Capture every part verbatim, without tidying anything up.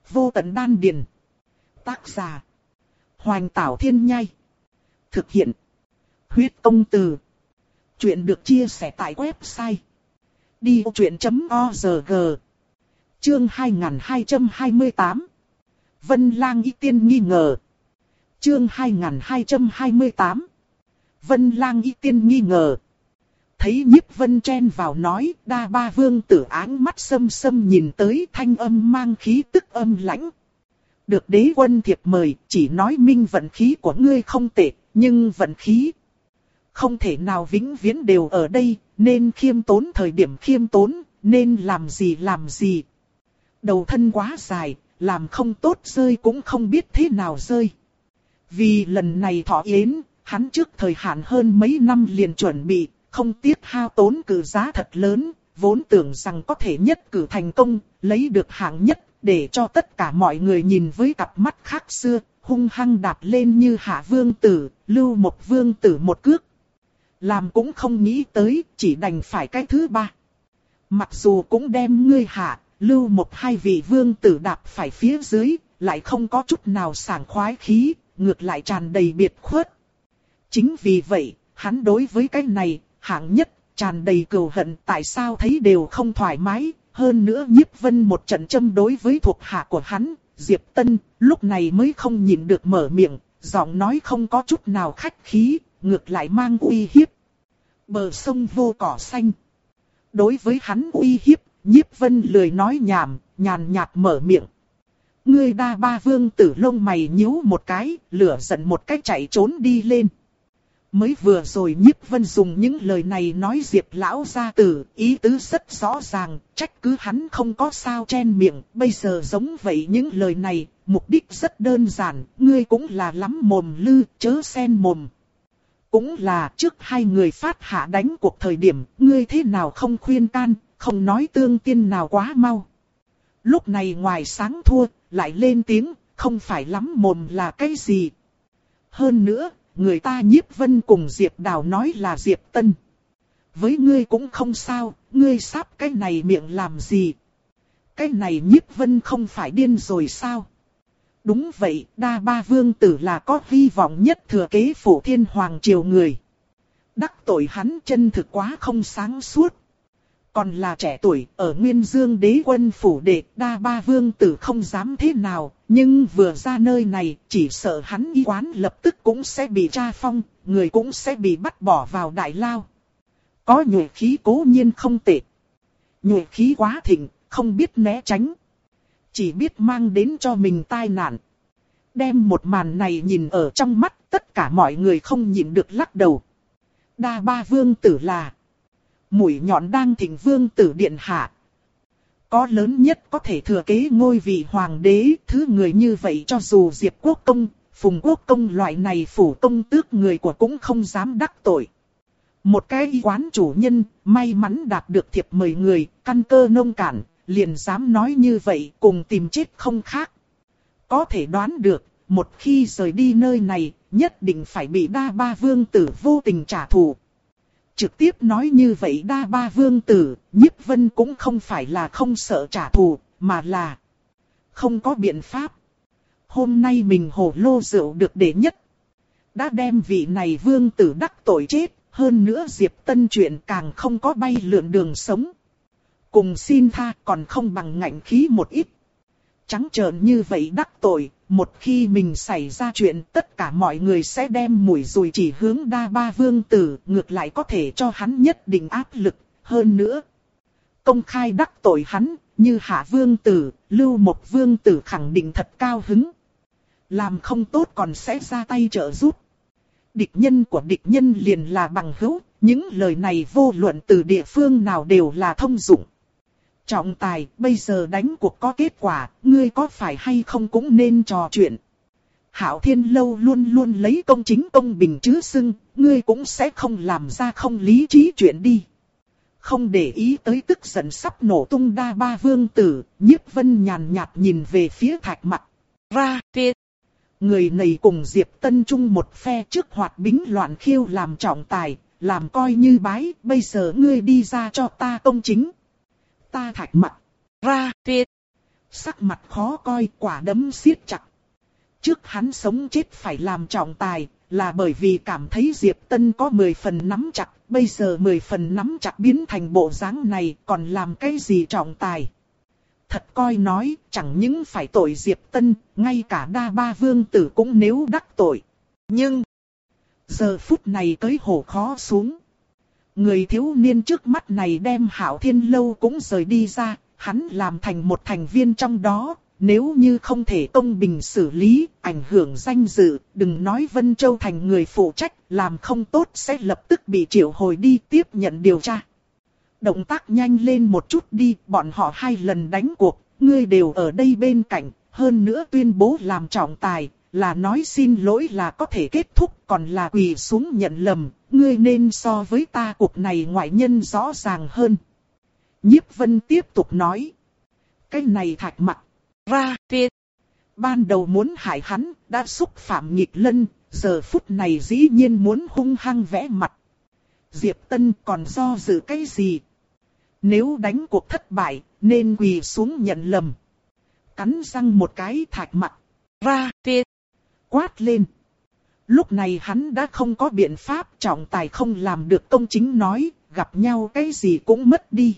Vô tận đan điền. Tác giả. Hoành Tảo Thiên Nhai. Thực hiện. Huyết Công Từ. Chuyện được chia sẻ tại website đi vô chuyện chấm org. Chương hai nghìn hai trăm hai mươi tám. Vân Lang Y Tiên nghi ngờ. Chương hai nghìn hai trăm hai mươi tám. Vân Lang Y Tiên nghi ngờ. Thấy Nhiếp Vân chen vào nói, Đa Ba Vương tử áng mắt sâm sâm nhìn tới, thanh âm mang khí tức âm lãnh. Được đế quân thiệp mời, chỉ nói minh vận khí của ngươi không tệ, nhưng vận khí không thể nào vĩnh viễn đều ở đây, nên khiêm tốn thời điểm khiêm tốn, nên làm gì làm gì. Đầu thân quá dài, làm không tốt rơi cũng không biết thế nào rơi. Vì lần này thọ yến, hắn trước thời hạn hơn mấy năm liền chuẩn bị, không tiếc hao tốn cử giá thật lớn, vốn tưởng rằng có thể nhất cử thành công, lấy được hạng nhất, để cho tất cả mọi người nhìn với cặp mắt khác xưa, hung hăng đạp lên như Hạ Vương Tử, Lưu một Vương Tử một cước. Làm cũng không nghĩ tới, chỉ đành phải cái thứ ba. Mặc dù cũng đem ngươi Hạ, Lưu một hai vị Vương Tử đạp phải phía dưới, lại không có chút nào sảng khoái khí, ngược lại tràn đầy biệt khuất. Chính vì vậy, hắn đối với cái này, hạng nhất, tràn đầy cừu hận, tại sao thấy đều không thoải mái. Hơn nữa Nhiếp Vân một trận châm đối với thuộc hạ của hắn, Diệp Tân, lúc này mới không nhịn được mở miệng, giọng nói không có chút nào khách khí, ngược lại mang uy hiếp. Bờ sông vô cỏ xanh. Đối với hắn uy hiếp, Nhiếp Vân lười nói nhảm, nhàn nhạt mở miệng. Ngươi Đa Ba Vương tử lông mày nhíu một cái, lửa giận một cách chạy trốn đi lên. Mới vừa rồi Nhiếp Vân dùng những lời này nói Diệp lão gia tử, ý tứ rất rõ ràng, trách cứ hắn không có sao chen miệng, bây giờ giống vậy những lời này, mục đích rất đơn giản, ngươi cũng là lắm mồm lư, chớ xen mồm. Cũng là trước hai người phát hạ đánh cuộc thời điểm, ngươi thế nào không khuyên can, không nói tương tiên nào quá mau. Lúc này ngoài sáng thua, lại lên tiếng, không phải lắm mồm là cái gì. Hơn nữa, người ta Nhiếp Vân cùng Diệp Đào nói là Diệp Tân. Với ngươi cũng không sao, ngươi sắp cái này miệng làm gì? Cái này Nhiếp Vân không phải điên rồi sao? Đúng vậy, Đa Ba Vương tử là có hy vọng nhất thừa kế Phổ Thiên Hoàng triều người. Đắc tội hắn chân thực quá không sáng suốt. Còn là trẻ tuổi, ở Nguyên Dương đế quân phủ đệ, Đa Ba Vương tử không dám thế nào, nhưng vừa ra nơi này, chỉ sợ hắn y quán lập tức cũng sẽ bị tra phong, người cũng sẽ bị bắt bỏ vào đại lao. Có nhuệ khí cố nhiên không tệ. Nhuệ khí quá thịnh, không biết né tránh. Chỉ biết mang đến cho mình tai nạn. Đem một màn này nhìn ở trong mắt, tất cả mọi người không nhịn được lắc đầu. Đa Ba Vương tử là mũi nhọn đang thịnh Vương tử điện hạ. Có lớn nhất có thể thừa kế ngôi vị hoàng đế, thứ người như vậy cho dù Diệp Quốc Công, Phùng Quốc Công loại này phủ công tước người của cũng không dám đắc tội. Một cái y quán chủ nhân, may mắn đạt được thiệp mời người, căn cơ nông cạn, liền dám nói như vậy cùng tìm chết không khác. Có thể đoán được, một khi rời đi nơi này, nhất định phải bị Đa Ba Vương tử vô tình trả thù. Trực tiếp nói như vậy Đa Ba Vương tử, Nhiếp Vân cũng không phải là không sợ trả thù, mà là không có biện pháp. Hôm nay mình hồ lô rượu được đệ nhất. Đã đem vị này Vương tử đắc tội chết, hơn nữa Diệp Tân chuyện càng không có bay lượn đường sống. Cùng xin tha còn không bằng ngạnh khí một ít. Trắng trợn như vậy đắc tội, một khi mình xảy ra chuyện tất cả mọi người sẽ đem mũi dùi chỉ hướng Đa Ba Vương tử, ngược lại có thể cho hắn nhất định áp lực, hơn nữa. Công khai đắc tội hắn, như Hạ Vương tử, Lưu một Vương tử khẳng định thật cao hứng. Làm không tốt còn sẽ ra tay trợ giúp. Địch nhân của địch nhân liền là bằng hữu, những lời này vô luận từ địa phương nào đều là thông dụng. Trọng tài, bây giờ đánh cuộc có kết quả, ngươi có phải hay không cũng nên trò chuyện. Hạo Thiên Lâu luôn luôn lấy công chính công bình chứ xưng, ngươi cũng sẽ không làm ra không lý trí chuyện đi. Không để ý tới tức giận sắp nổ tung Đa Ba Vương tử, Nhiếp Vân nhàn nhạt nhìn về phía Thạch Mặc. Ra, Việt. Người này cùng Diệp Tân chung một phe trước hoạt bính loạn khiêu làm trọng tài, làm coi như bái, bây giờ ngươi đi ra cho ta công chính. Ta Thạch Mặc. Ra, Việt. Sắc mặt khó coi, quả đấm siết chặt. Trước hắn sống chết phải làm trọng tài, là bởi vì cảm thấy Diệp Tân có mười phần nắm chặt, bây giờ mười phần nắm chặt biến thành bộ dáng này, còn làm cái gì trọng tài. Thật coi nói, chẳng những phải tội Diệp Tân, ngay cả Đa Ba Vương Tử cũng nếu đắc tội. Nhưng, giờ phút này tới hổ khó xuống. Người thiếu niên trước mắt này đem Hạo Thiên Lâu cũng rời đi ra, hắn làm thành một thành viên trong đó. Nếu như không thể công bình xử lý, ảnh hưởng danh dự, đừng nói Vân Châu thành người phụ trách, làm không tốt sẽ lập tức bị triệu hồi đi tiếp nhận điều tra. Động tác nhanh lên một chút đi, bọn họ hai lần đánh cuộc, ngươi đều ở đây bên cạnh, hơn nữa tuyên bố làm trọng tài, là nói xin lỗi là có thể kết thúc, còn là quỳ xuống nhận lầm, ngươi nên so với ta cuộc này ngoại nhân rõ ràng hơn. Nhiếp Vân tiếp tục nói, cái này Thạch Mặc ra tiệt. Ban đầu muốn hại hắn, đã xúc phạm nghịch lân, giờ phút này dĩ nhiên muốn hung hăng vẽ mặt. Diệp Tân còn do dự cái gì? Nếu đánh cuộc thất bại, nên quỳ xuống nhận lầm. Cắn răng một cái Thạch Mặc ra tiệt. Quát lên. Lúc này hắn đã không có biện pháp, trọng tài không làm được công chính nói, gặp nhau cái gì cũng mất đi.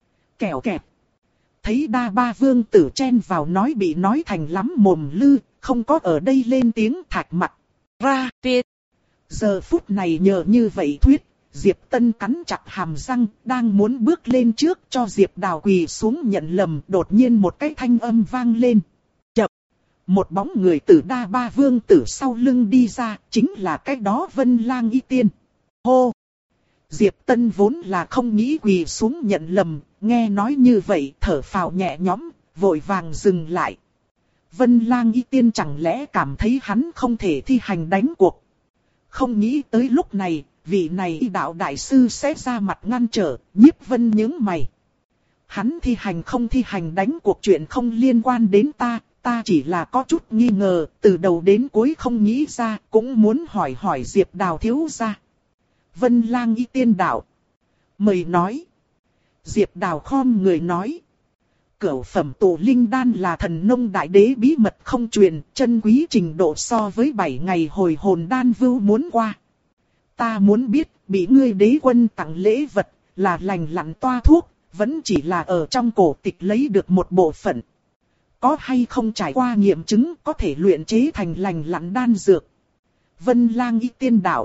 Kẻo kẹt. Thấy Đa Ba Vương Tử chen vào nói bị nói thành lắm mồm lư, không có ở đây lên tiếng Thạch Mặc ra tiệt. Giờ phút này nhờ như vậy thuyết, Diệp Tân cắn chặt hàm răng, đang muốn bước lên trước cho Diệp Đào quỳ xuống nhận lầm, đột nhiên một cái thanh âm vang lên. Chập! Một bóng người từ Đa Ba Vương Tử sau lưng đi ra, chính là cái đó Vân Lang Y Tiên. Hô! Diệp Tân vốn là không nghĩ quỳ xuống nhận lầm, nghe nói như vậy thở phào nhẹ nhõm, vội vàng dừng lại. Vân Lang Y Tiên chẳng lẽ cảm thấy hắn không thể thi hành đánh cuộc. Không nghĩ tới lúc này, vị này y đạo đại sư sẽ ra mặt ngăn trở, Nhiếp Vân nhướng mày. Hắn thi hành không thi hành đánh cuộc chuyện không liên quan đến ta, ta chỉ là có chút nghi ngờ, từ đầu đến cuối không nghĩ ra, cũng muốn hỏi hỏi Diệp Đào thiếu gia. Vân Lang Y Tiên đạo. Mời nói. Diệp Đào khom người nói. Cửu phẩm tụ linh đan là thần nông đại đế bí mật không truyền, chân quý trình độ so với bảy ngày hồi hồn đan vưu muốn qua. Ta muốn biết, bị ngươi đế quân tặng lễ vật, là lành lặn toa thuốc, vẫn chỉ là ở trong cổ tịch lấy được một bộ phận. Có hay không trải qua nghiệm chứng có thể luyện chế thành lành lặn đan dược. Vân Lang Y Tiên đạo.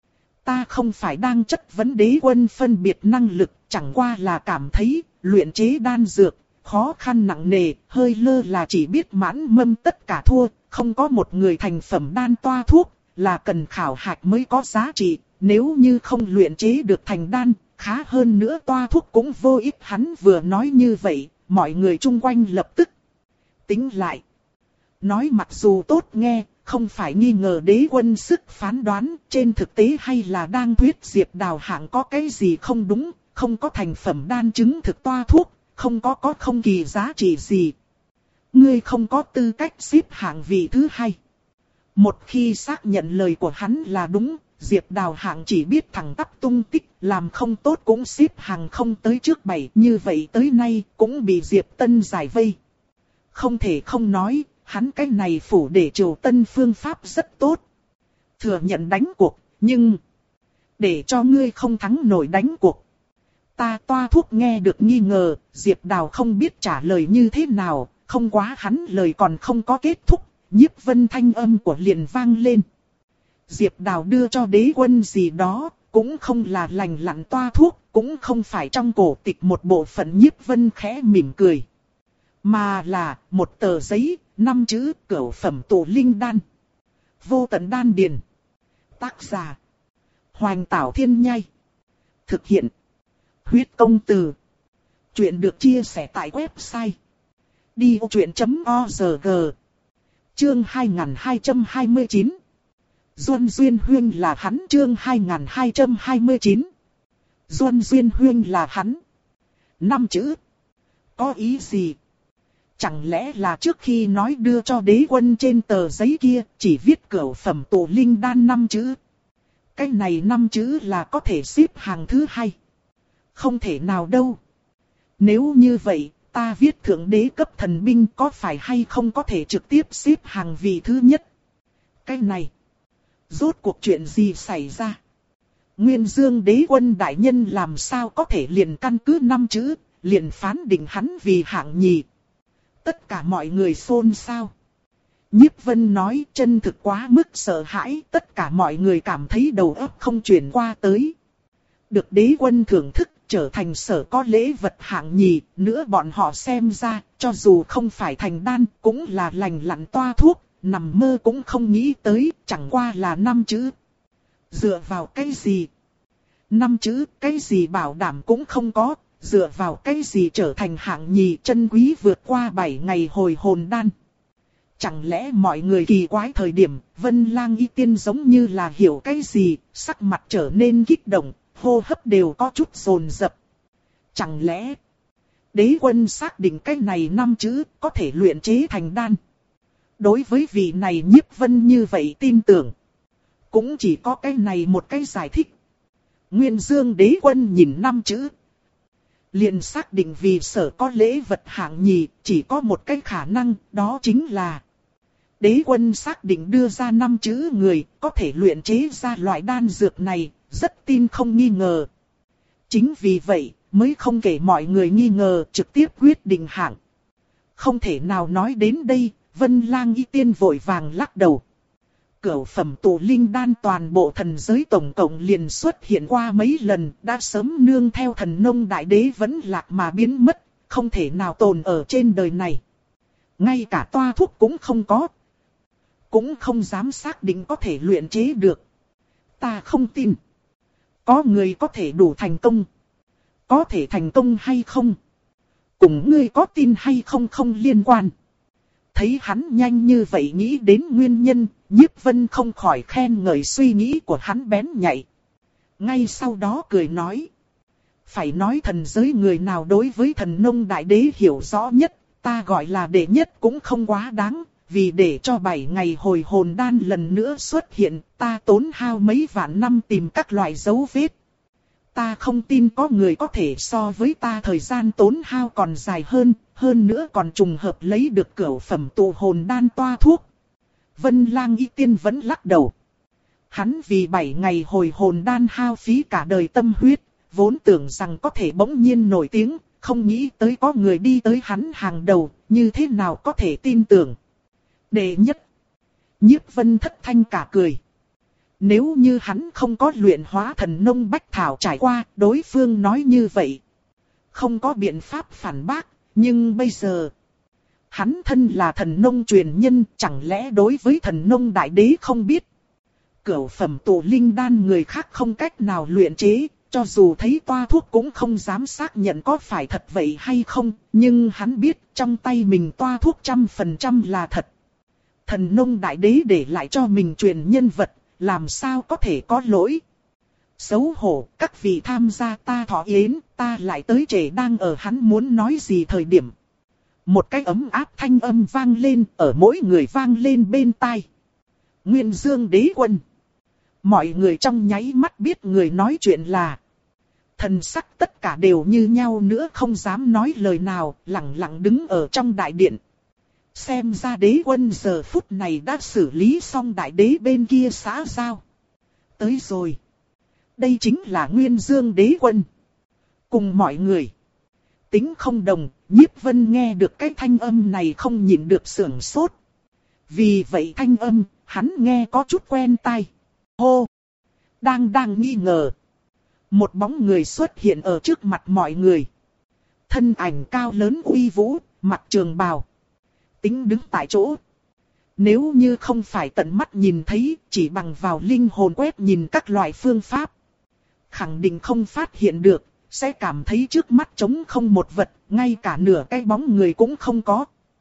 Ta không phải đang chất vấn đế quân phân biệt năng lực, chẳng qua là cảm thấy, luyện chế đan dược, khó khăn nặng nề, hơi lơ là chỉ biết mãn mâm tất cả thua, không có một người thành phẩm đan toa thuốc, là cần khảo hạch mới có giá trị, nếu như không luyện chế được thành đan, khá hơn nữa toa thuốc cũng vô ích. Hắn vừa nói như vậy, mọi người chung quanh lập tức tính lại. Nói mặc dù tốt nghe, không phải nghi ngờ đế quân sức phán đoán, trên thực tế hay là đang thuyết Diệp Đào hạng có cái gì không đúng, không có thành phẩm đan chứng thực toa thuốc, không có có không kỳ giá trị gì. Ngươi không có tư cách xếp hạng vị thứ hai. Một khi xác nhận lời của hắn là đúng, Diệp Đào hạng chỉ biết thẳng tắp tung tích, làm không tốt cũng xếp hàng không tới trước bảy, như vậy tới nay cũng bị Diệp Tân giải vây. Không thể không nói, hắn cái này phủ để Triều Tân phương pháp rất tốt. Thừa nhận đánh cuộc, nhưng để cho ngươi không thắng nổi đánh cuộc. Ta toa thuốc nghe được nghi ngờ, Diệp Đào không biết trả lời như thế nào, không quá hắn lời còn không có kết thúc, Nhiếp Vân thanh âm của liền vang lên. Diệp Đào đưa cho đế quân gì đó, cũng không là lành lặn toa thuốc, cũng không phải trong cổ tịch một bộ phận. Nhiếp Vân khẽ mỉm cười. Mà là một tờ giấy, năm chữ cửu phẩm tụ linh đan. Vô tận đan điền. Tác giả. Hoành Tảo Thiên Nhai. Thực hiện. Huyết công từ. Chuyện được chia sẻ tại website. đi ô chuyện chấm org. Chương hai nghìn hai trăm hai mươi chín. Duân Duyên Huyên là hắn. Chương hai nghìn hai trăm hai mươi chín. Duân Duyên Huyên là hắn. Năm chữ. Có ý gì? Chẳng lẽ là trước khi nói đưa cho đế quân trên tờ giấy kia, chỉ viết cửu phẩm tụ linh đan năm chữ. Cái này năm chữ là có thể xếp hàng thứ hai. Không thể nào đâu. Nếu như vậy, ta viết thượng đế cấp thần binh có phải hay không có thể trực tiếp xếp hàng vị thứ nhất. Cái này, rốt cuộc chuyện gì xảy ra? Nguyên Dương đế quân đại nhân làm sao có thể liền căn cứ năm chữ, liền phán định hắn vì hạng nhì. Tất cả mọi người xôn xao. Nhiếp Vân nói chân thực quá mức sợ hãi, tất cả mọi người cảm thấy đầu óc không chuyển qua tới. Được đế quân thưởng thức, trở thành sở có lễ vật hạng nhì, nữa bọn họ xem ra, cho dù không phải thành đan, cũng là lành lặn toa thuốc, nằm mơ cũng không nghĩ tới, chẳng qua là năm chữ. Dựa vào cái gì? Năm chữ, cái gì bảo đảm cũng không có, dựa vào cái gì trở thành hạng nhì chân quý vượt qua bảy ngày hồi hồn đan. Chẳng lẽ mọi người kỳ quái thời điểm, Vân Lang Y Tiên giống như là hiểu cái gì, sắc mặt trở nên kích động, hô hấp đều có chút dồn dập. Chẳng lẽ, đế quân xác định cái này năm chữ có thể luyện chế thành đan. Đối với vị này Nhiếp Vân như vậy tin tưởng, cũng chỉ có cái này một cái giải thích. Nguyên Dương đế quân nhìn năm chữ, liền xác định vì sở có lễ vật hạng nhì, chỉ có một cái khả năng, đó chính là đế quân xác định đưa ra năm chữ người, có thể luyện chế ra loại đan dược này, rất tin không nghi ngờ. Chính vì vậy, mới không kể mọi người nghi ngờ, trực tiếp quyết định hạng. Không thể nào nói đến đây, Vân Lang Y Tiên vội vàng lắc đầu. Cửu phẩm tụ linh đan toàn bộ thần giới tổng cộng liền xuất hiện qua mấy lần, đã sớm nương theo thần nông đại đế vẫn lạc mà biến mất, không thể nào tồn ở trên đời này. Ngay cả toa thuốc cũng không có. Cũng không dám xác định có thể luyện chế được. Ta không tin. Có người có thể đủ thành công. Có thể thành công hay không? Cùng ngươi có tin hay không không liên quan. Thấy hắn nhanh như vậy nghĩ đến nguyên nhân, Nhiếp Vân không khỏi khen ngợi suy nghĩ của hắn bén nhạy. Ngay sau đó cười nói. Phải nói thần giới người nào đối với thần nông đại đế hiểu rõ nhất, ta gọi là đệ nhất cũng không quá đáng, vì để cho bảy ngày hồi hồn đan lần nữa xuất hiện, ta tốn hao mấy vạn năm tìm các loại dấu vết. Ta không tin có người có thể so với ta thời gian tốn hao còn dài hơn, hơn nữa còn trùng hợp lấy được cửu phẩm tụ hồn đan toa thuốc. Vân Lang Y Tiên vẫn lắc đầu. Hắn vì bảy ngày hồi hồn đan hao phí cả đời tâm huyết, vốn tưởng rằng có thể bỗng nhiên nổi tiếng, không nghĩ tới có người đi tới hắn hàng đầu, như thế nào có thể tin tưởng. Đệ nhất, Nhiếp Vân thất thanh cả cười. Nếu như hắn không có luyện hóa thần nông bách thảo trải qua, đối phương nói như vậy. Không có biện pháp phản bác, nhưng bây giờ, hắn thân là thần nông truyền nhân, chẳng lẽ đối với thần nông đại đế không biết. Cửu phẩm tụ linh đan người khác không cách nào luyện chế, cho dù thấy toa thuốc cũng không dám xác nhận có phải thật vậy hay không, nhưng hắn biết trong tay mình toa thuốc trăm phần trăm là thật. Thần nông đại đế để lại cho mình truyền nhân vật, làm sao có thể có lỗi. Xấu hổ, các vị tham gia ta thọ yến, ta lại tới trễ đang ở hắn muốn nói gì thời điểm. Một cái ấm áp thanh âm vang lên, ở mỗi người vang lên bên tai. Nguyên Dương đế quân. Mọi người trong nháy mắt biết người nói chuyện là. Thần sắc tất cả đều như nhau nữa không dám nói lời nào, lặng lặng đứng ở trong đại điện. Xem ra đế quân giờ phút này đã xử lý xong đại đế bên kia xã giao. Tới rồi. Đây chính là Nguyên Dương đế quân. Cùng mọi người. Tính không đồng, Nhiếp Vân nghe được cái thanh âm này không nhịn được sưởng sốt. Vì vậy thanh âm, hắn nghe có chút quen tai. Hô! Đang đang nghi ngờ. Một bóng người xuất hiện ở trước mặt mọi người. Thân ảnh cao lớn uy vũ, mặc trường bào. Tính đứng tại chỗ. Nếu như không phải tận mắt nhìn thấy, chỉ bằng vào linh hồn quét nhìn các loại phương pháp. Khẳng định không phát hiện được, sẽ cảm thấy trước mắt trống không một vật, ngay cả nửa cái bóng người cũng không có.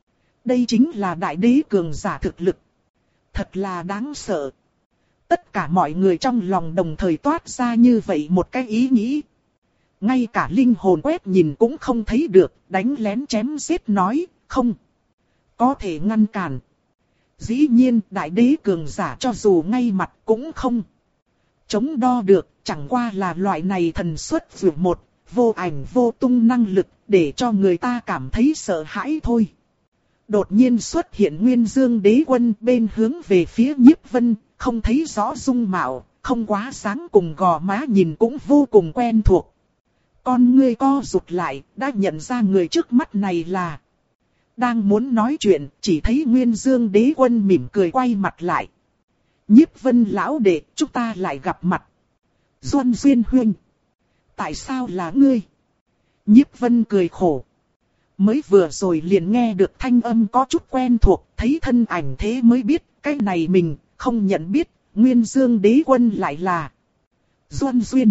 Đây chính là đại đế cường giả thực lực. Thật là đáng sợ. Tất cả mọi người trong lòng đồng thời toát ra như vậy một cái ý nghĩ. Ngay cả linh hồn quét nhìn cũng không thấy được, đánh lén chém giết nói, không. Có thể ngăn cản. Dĩ nhiên đại đế cường giả cho dù ngay mặt cũng không chống đo được, chẳng qua là loại này thần xuất vượt một, vô ảnh vô tung năng lực, để cho người ta cảm thấy sợ hãi thôi. Đột nhiên xuất hiện Nguyên Dương Đế Quân bên hướng về phía Nhiếp Vân, không thấy rõ dung mạo, không quá sáng cùng gò má nhìn cũng vô cùng quen thuộc. Con ngươi co rụt lại, đã nhận ra người trước mắt này là... Đang muốn nói chuyện, chỉ thấy Nguyên Dương Đế Quân mỉm cười quay mặt lại. Nhiếp Vân lão đệ, chúng ta lại gặp mặt. Duân Duyên huynh. Tại sao là ngươi? Nhiếp Vân cười khổ. Mới vừa rồi liền nghe được thanh âm có chút quen thuộc, thấy thân ảnh thế mới biết, cái này mình không nhận biết, Nguyên Dương Đế Quân lại là Duân Duyên.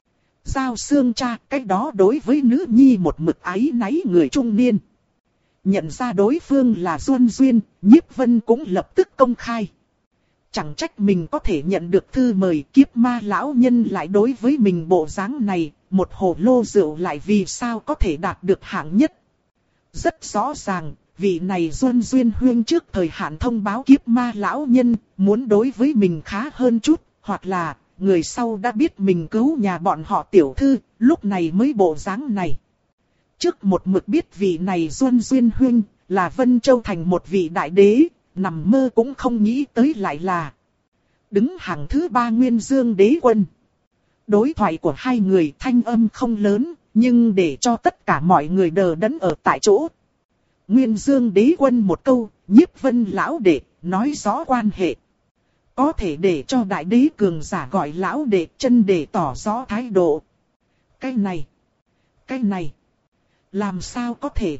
Giao xương cha, cái đó đối với nữ nhi một mực áy náy người trung niên. Nhận ra đối phương là Duân Duyên, Nhiếp Vân cũng lập tức công khai. Chẳng trách mình có thể nhận được thư mời, kiếp ma lão nhân lại đối với mình bộ dáng này, một hồ lô rượu lại vì sao có thể đạt được hạng nhất. Rất rõ ràng, vị này Duân Duyên huyên trước thời hạn thông báo kiếp ma lão nhân, muốn đối với mình khá hơn chút, hoặc là người sau đã biết mình cứu nhà bọn họ tiểu thư, lúc này mới bộ dáng này. Trước một mực biết vị này Duân Duyên huyên là Vân Châu thành một vị đại đế, nằm mơ cũng không nghĩ tới lại là đứng hàng thứ ba Nguyên Dương Đế Quân. Đối thoại của hai người thanh âm không lớn, nhưng để cho tất cả mọi người đờ đẫn ở tại chỗ. Nguyên Dương Đế Quân một câu, Nhiếp Vân lão đệ, nói rõ quan hệ. Có thể để cho đại đế cường giả gọi lão đệ chân để tỏ rõ thái độ. Cái này, cái này, làm sao có thể?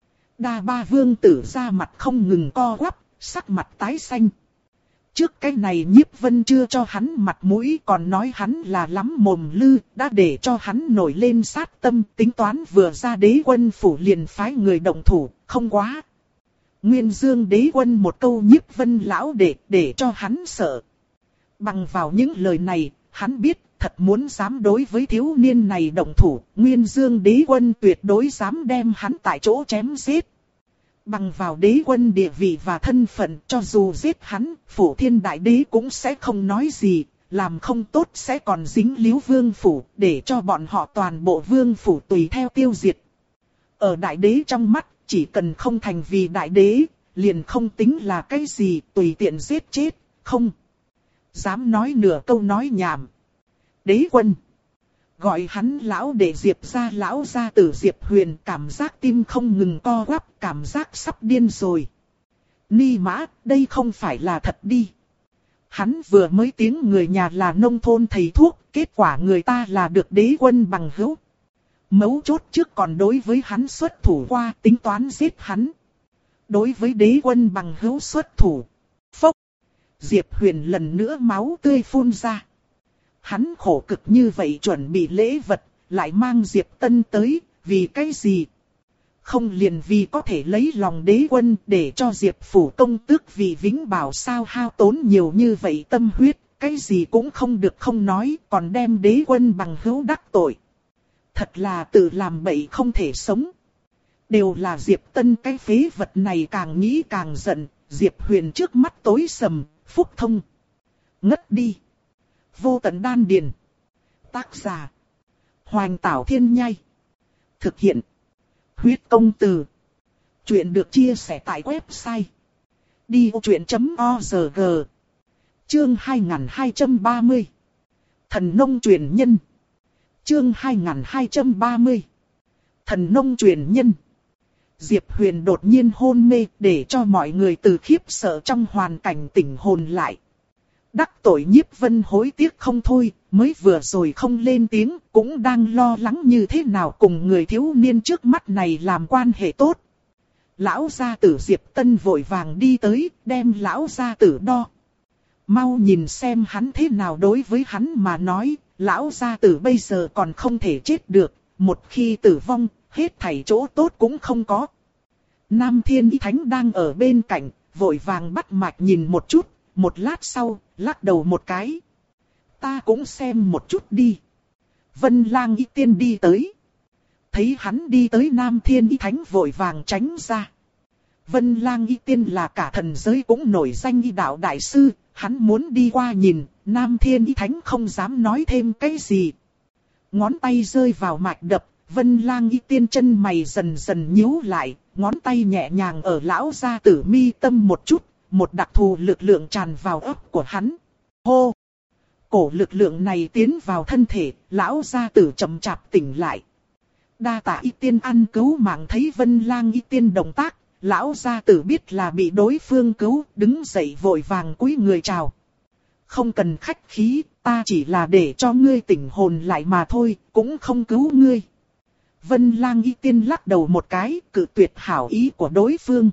Đa Ba Vương tử ra mặt không ngừng co quắp, sắc mặt tái xanh. Trước cái này Nhiếp Vân chưa cho hắn mặt mũi, còn nói hắn là lắm mồm lư, đã để cho hắn nổi lên sát tâm, tính toán vừa ra Đế Quân phủ liền phái người động thủ, không quá. Nguyên Dương Đế Quân một câu Nhiếp Vân lão đệ để cho hắn sợ. Bằng vào những lời này, hắn biết thật muốn dám đối với thiếu niên này động thủ, Nguyên Dương Đế Quân tuyệt đối dám đem hắn tại chỗ chém giết. Bằng vào Đế Quân địa vị và thân phận, cho dù giết hắn, Phủ Thiên Đại Đế cũng sẽ không nói gì, làm không tốt sẽ còn dính líu vương phủ, để cho bọn họ toàn bộ vương phủ tùy theo tiêu diệt. Ở Đại Đế trong mắt, chỉ cần không thành vì Đại Đế, liền không tính là cái gì, tùy tiện giết chết, không dám nói nửa câu nói nhảm. Đế Quân gọi hắn lão để Diệp ra lão gia tử Diệp Huyền, cảm giác tim không ngừng co quắp, cảm giác sắp điên rồi. Ni mã, đây không phải là thật đi. Hắn vừa mới tiếng người nhà là nông thôn thầy thuốc, kết quả người ta là được Đế Quân bằng hữu. Mấu chốt trước còn đối với hắn xuất thủ qua, tính toán giết hắn. Đối với Đế Quân bằng hữu xuất thủ. Phốc. Diệp Huyền lần nữa máu tươi phun ra. Hắn khổ cực như vậy chuẩn bị lễ vật, lại mang Diệp Tân tới, vì cái gì? Không liền vì có thể lấy lòng Đế Quân để cho Diệp phủ công tước vì vĩnh bảo sao hao tốn nhiều như vậy tâm huyết, cái gì cũng không được không nói, còn đem Đế Quân bằng hữu đắc tội. Thật là tự làm bậy không thể sống. Đều là Diệp Tân cái phế vật này càng nghĩ càng giận, Diệp Huyền trước mắt tối sầm, phúc thông. Ngất đi. Vô tận đan điền. Tác giả Hoành Tảo Thiên Nhai. Thực hiện Huyết Công Từ. Chuyện được chia sẻ tại website đi vô chuyện chấm org. Chương hai nghìn hai trăm ba mươi Thần nông truyền nhân. Chương hai nghìn hai trăm ba mươi Thần nông truyền nhân. Diệp Huyền đột nhiên hôn mê, để cho mọi người từ khiếp sợ trong hoàn cảnh tỉnh hồn lại. Đắc tội Nhiếp Vân hối tiếc không thôi, mới vừa rồi không lên tiếng, cũng đang lo lắng như thế nào cùng người thiếu niên trước mắt này làm quan hệ tốt. Lão gia tử Diệp Tân vội vàng đi tới, đem lão gia tử đo. Mau nhìn xem hắn thế nào, đối với hắn mà nói, lão gia tử bây giờ còn không thể chết được, một khi tử vong, hết thảy chỗ tốt cũng không có. Nam Thiên Y Thánh đang ở bên cạnh, vội vàng bắt mạch nhìn một chút, một lát sau, lắc đầu một cái. Ta cũng xem một chút đi. Vân Lang Y Tiên đi tới. Thấy hắn đi tới, Nam Thiên Y Thánh vội vàng tránh ra. Vân Lang Y Tiên là cả thần giới cũng nổi danh y đạo đại sư, hắn muốn đi qua nhìn, Nam Thiên Y Thánh không dám nói thêm cái gì. ngón tay rơi vào mạch đập, Vân Lang Y Tiên chân mày dần dần nhíu lại, ngón tay nhẹ nhàng ở lão gia tử mi tâm một chút, một đặc thù lực lượng tràn vào ấp của hắn. Hô! Cổ lực lượng này tiến vào thân thể, lão gia tử chậm chạp tỉnh lại. Đa tạ Y Tiên ăn cứu mạng, thấy Vân Lang Y Tiên động tác, lão gia tử biết là bị đối phương cứu, đứng dậy vội vàng cúi người chào. Không cần khách khí, ta chỉ là để cho ngươi tỉnh hồn lại mà thôi, cũng không cứu ngươi. Vân Lang Y Tiên lắc đầu một cái, cự tuyệt hảo ý của đối phương.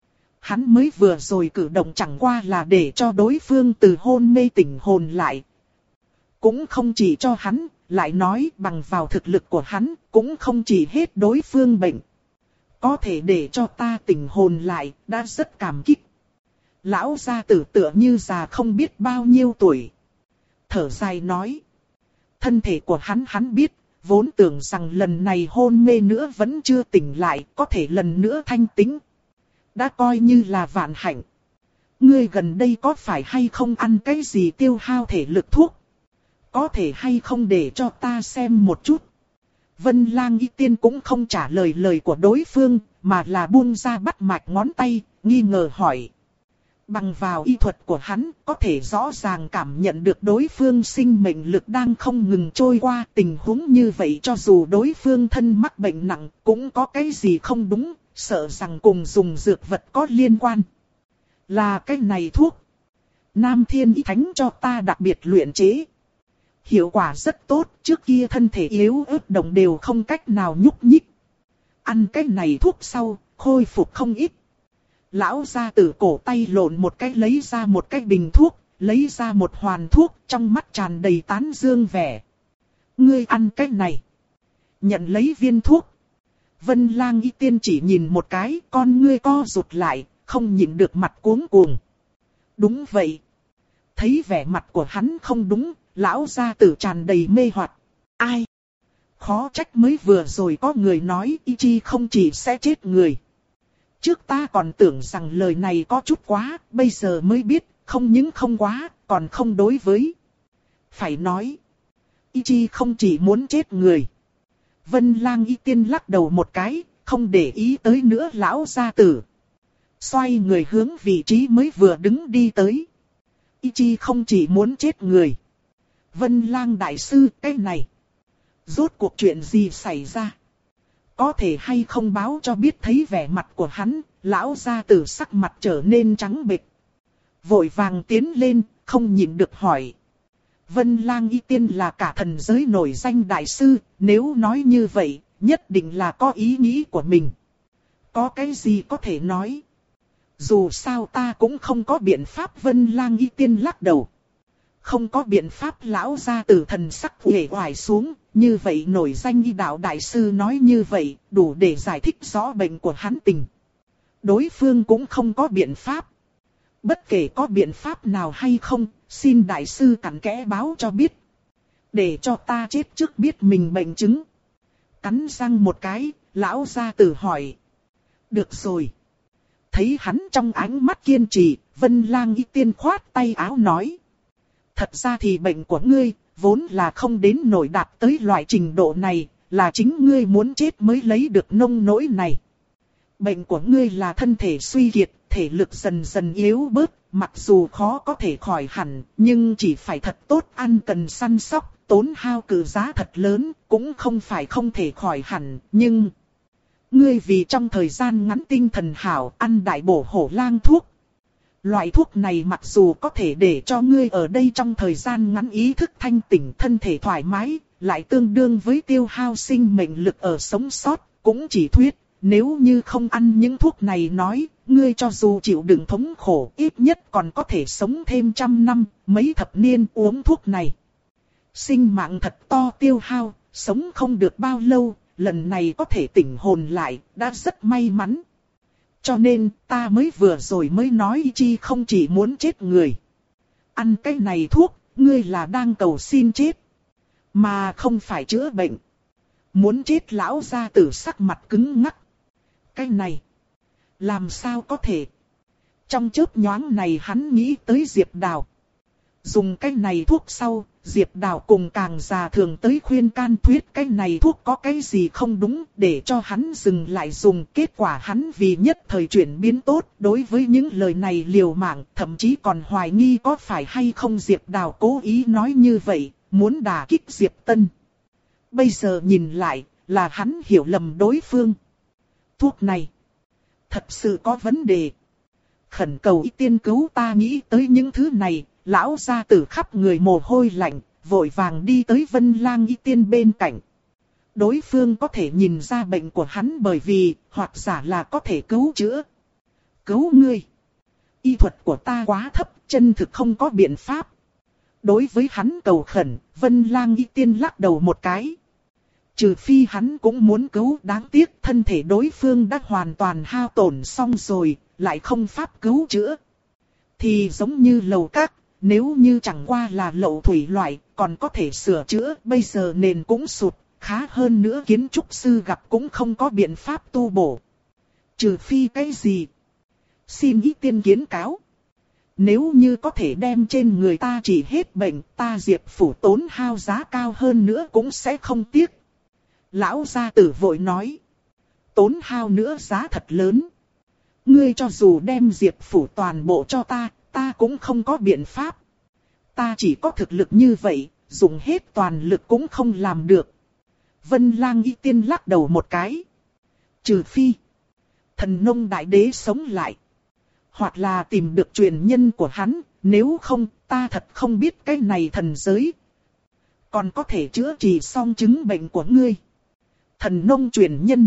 Hắn mới vừa rồi cử động chẳng qua là để cho đối phương từ hôn mê tỉnh hồn lại. Cũng không chỉ cho hắn, lại nói bằng vào thực lực của hắn, cũng không chỉ hết đối phương bệnh. Có thể để cho ta tỉnh hồn lại, đã rất cảm kích. Lão gia tử tựa như già không biết bao nhiêu tuổi. Thở dài nói. Thân thể của hắn hắn biết, vốn tưởng rằng lần này hôn mê nữa vẫn chưa tỉnh lại, có thể lần nữa thanh tĩnh. Đã coi như là vạn hạnh. Ngươi gần đây có phải hay không ăn cái gì tiêu hao thể lực thuốc? Có thể hay không để cho ta xem một chút? Vân Lang Y Tiên cũng không trả lời lời của đối phương, mà là buông ra bắt mạch ngón tay, nghi ngờ hỏi. Bằng vào y thuật của hắn, có thể rõ ràng cảm nhận được đối phương sinh mệnh lực đang không ngừng trôi qua. Tình huống như vậy cho dù đối phương thân mắc bệnh nặng, cũng có cái gì không đúng, sợ rằng cùng dùng dược vật có liên quan. Là cái này thuốc. Nam Thiên Y Thánh cho ta đặc biệt luyện chế. Hiệu quả rất tốt, trước kia thân thể yếu ớt động đều không cách nào nhúc nhích. Ăn cái này thuốc sau, khôi phục không ít. Lão gia tử cổ tay lộn một cái lấy ra một cái bình thuốc, lấy ra một hoàn thuốc, trong mắt tràn đầy tán dương vẻ. Ngươi ăn cái này. Nhận lấy viên thuốc. Vân Lang Y Tiên chỉ nhìn một cái, con ngươi co rụt lại, không nhịn được mặt cuống cuồng. Đúng vậy. Thấy vẻ mặt của hắn không đúng, lão gia tử tràn đầy mê hoặc. Ai? Khó trách mới vừa rồi có người nói y chi không chỉ sẽ chết người. Trước ta còn tưởng rằng lời này có chút quá, bây giờ mới biết, không những không quá, còn không đối với. Phải nói, y chi không chỉ muốn chết người. Vân Lang Y Tiên lắc đầu một cái, không để ý tới nữa lão gia tử. Xoay người hướng vị trí mới vừa đứng đi tới. Y chi không chỉ muốn chết người. Vân Lang đại sư, cái này. Rốt cuộc chuyện gì xảy ra? Có thể hay không báo cho biết? Thấy vẻ mặt của hắn, lão gia tử sắc mặt trở nên trắng bệch. Vội vàng tiến lên, không nhịn được hỏi. Vân Lang Y Tiên là cả thần giới nổi danh đại sư, nếu nói như vậy, nhất định là có ý nghĩ của mình. Có cái gì có thể nói? Dù sao ta cũng không có biện pháp. Vân Lang Y Tiên lắc đầu. Không có biện pháp. Lão gia tử thần sắc uể oải xuống. Như vậy nổi danh y đạo đại sư nói như vậy, đủ để giải thích rõ bệnh của hắn tình. Đối phương cũng không có biện pháp. Bất kể có biện pháp nào hay không, xin đại sư cặn kẽ báo cho biết. Để cho ta chết trước biết mình bệnh chứng. Cắn răng một cái, lão gia tử hỏi. Được rồi. Thấy hắn trong ánh mắt kiên trì, Vân Lang Y Tiên khoát tay áo nói. Thật ra thì bệnh của ngươi, vốn là không đến nổi đạt tới loại trình độ này, là chính ngươi muốn chết mới lấy được nông nỗi này. Bệnh của ngươi là thân thể suy kiệt, thể lực dần dần yếu bớt, mặc dù khó có thể khỏi hẳn, nhưng chỉ phải thật tốt ăn cần săn sóc, tốn hao cự giá thật lớn, cũng không phải không thể khỏi hẳn, nhưng... Ngươi vì trong thời gian ngắn tinh thần hảo, ăn đại bổ hổ lang thuốc. Loại thuốc này mặc dù có thể để cho ngươi ở đây trong thời gian ngắn ý thức thanh tỉnh, thân thể thoải mái, lại tương đương với tiêu hao sinh mệnh lực ở sống sót, cũng chỉ thuyết, nếu như không ăn những thuốc này nói, ngươi cho dù chịu đựng thống khổ, ít nhất còn có thể sống thêm trăm năm, mấy thập niên uống thuốc này. Sinh mạng thật to tiêu hao, sống không được bao lâu, lần này có thể tỉnh hồn lại, đã rất may mắn. Cho nên, ta mới vừa rồi mới nói chi không chỉ muốn chết người. Ăn cái này thuốc, ngươi là đang cầu xin chết, mà không phải chữa bệnh. Muốn chết. Lão gia tử sắc mặt cứng ngắc. Cái này, làm sao có thể? Trong chớp nhoáng này hắn nghĩ tới Diệp Đào. Dùng cái này thuốc sau, Diệp Đào cùng càng già thường tới khuyên can thuyết cái này thuốc có cái gì không đúng để cho hắn dừng lại dùng. Kết quả hắn vì nhất thời chuyển biến tốt, đối với những lời này liều mạng, thậm chí còn hoài nghi có phải hay không Diệp Đào cố ý nói như vậy, muốn đả kích Diệp Tân. Bây giờ nhìn lại, là hắn hiểu lầm đối phương. Thuốc này thật sự có vấn đề. Khẩn cầu Y Tiên cứu ta. Nghĩ tới những thứ này, lão gia tử khắp người mồ hôi lạnh, vội vàng đi tới Vân Lang Y Tiên bên cạnh. Đối phương có thể nhìn ra bệnh của hắn bởi vì, hoặc giả là có thể cứu chữa. Cứu ngươi. Y thuật của ta quá thấp, chân thực không có biện pháp. Đối với hắn cầu khẩn, Vân Lang Y Tiên lắc đầu một cái. Trừ phi hắn cũng muốn cứu, đáng tiếc thân thể đối phương đã hoàn toàn hao tổn xong rồi, lại không pháp cứu chữa. Thì giống như lầu các, nếu như chẳng qua là lậu thủy loại, còn có thể sửa chữa, bây giờ nền cũng sụt, khá hơn nữa kiến trúc sư gặp cũng không có biện pháp tu bổ. Trừ phi cái gì? Xin Y Tiên kiến cáo. Nếu như có thể đem trên người ta trị hết bệnh, ta Diệp phủ tốn hao giá cao hơn nữa cũng sẽ không tiếc. Lão gia tử vội nói. Tốn hao nữa giá thật lớn. Ngươi cho dù đem Diệp phủ toàn bộ cho ta, ta cũng không có biện pháp. Ta chỉ có thực lực như vậy, dùng hết toàn lực cũng không làm được. Vân Lang Y Tiên lắc đầu một cái. Trừ phi thần nông đại đế sống lại, hoặc là tìm được truyền nhân của hắn, nếu không ta thật không biết cái này thần giới còn có thể chữa trị xong chứng bệnh của ngươi. Thần nông truyền nhân.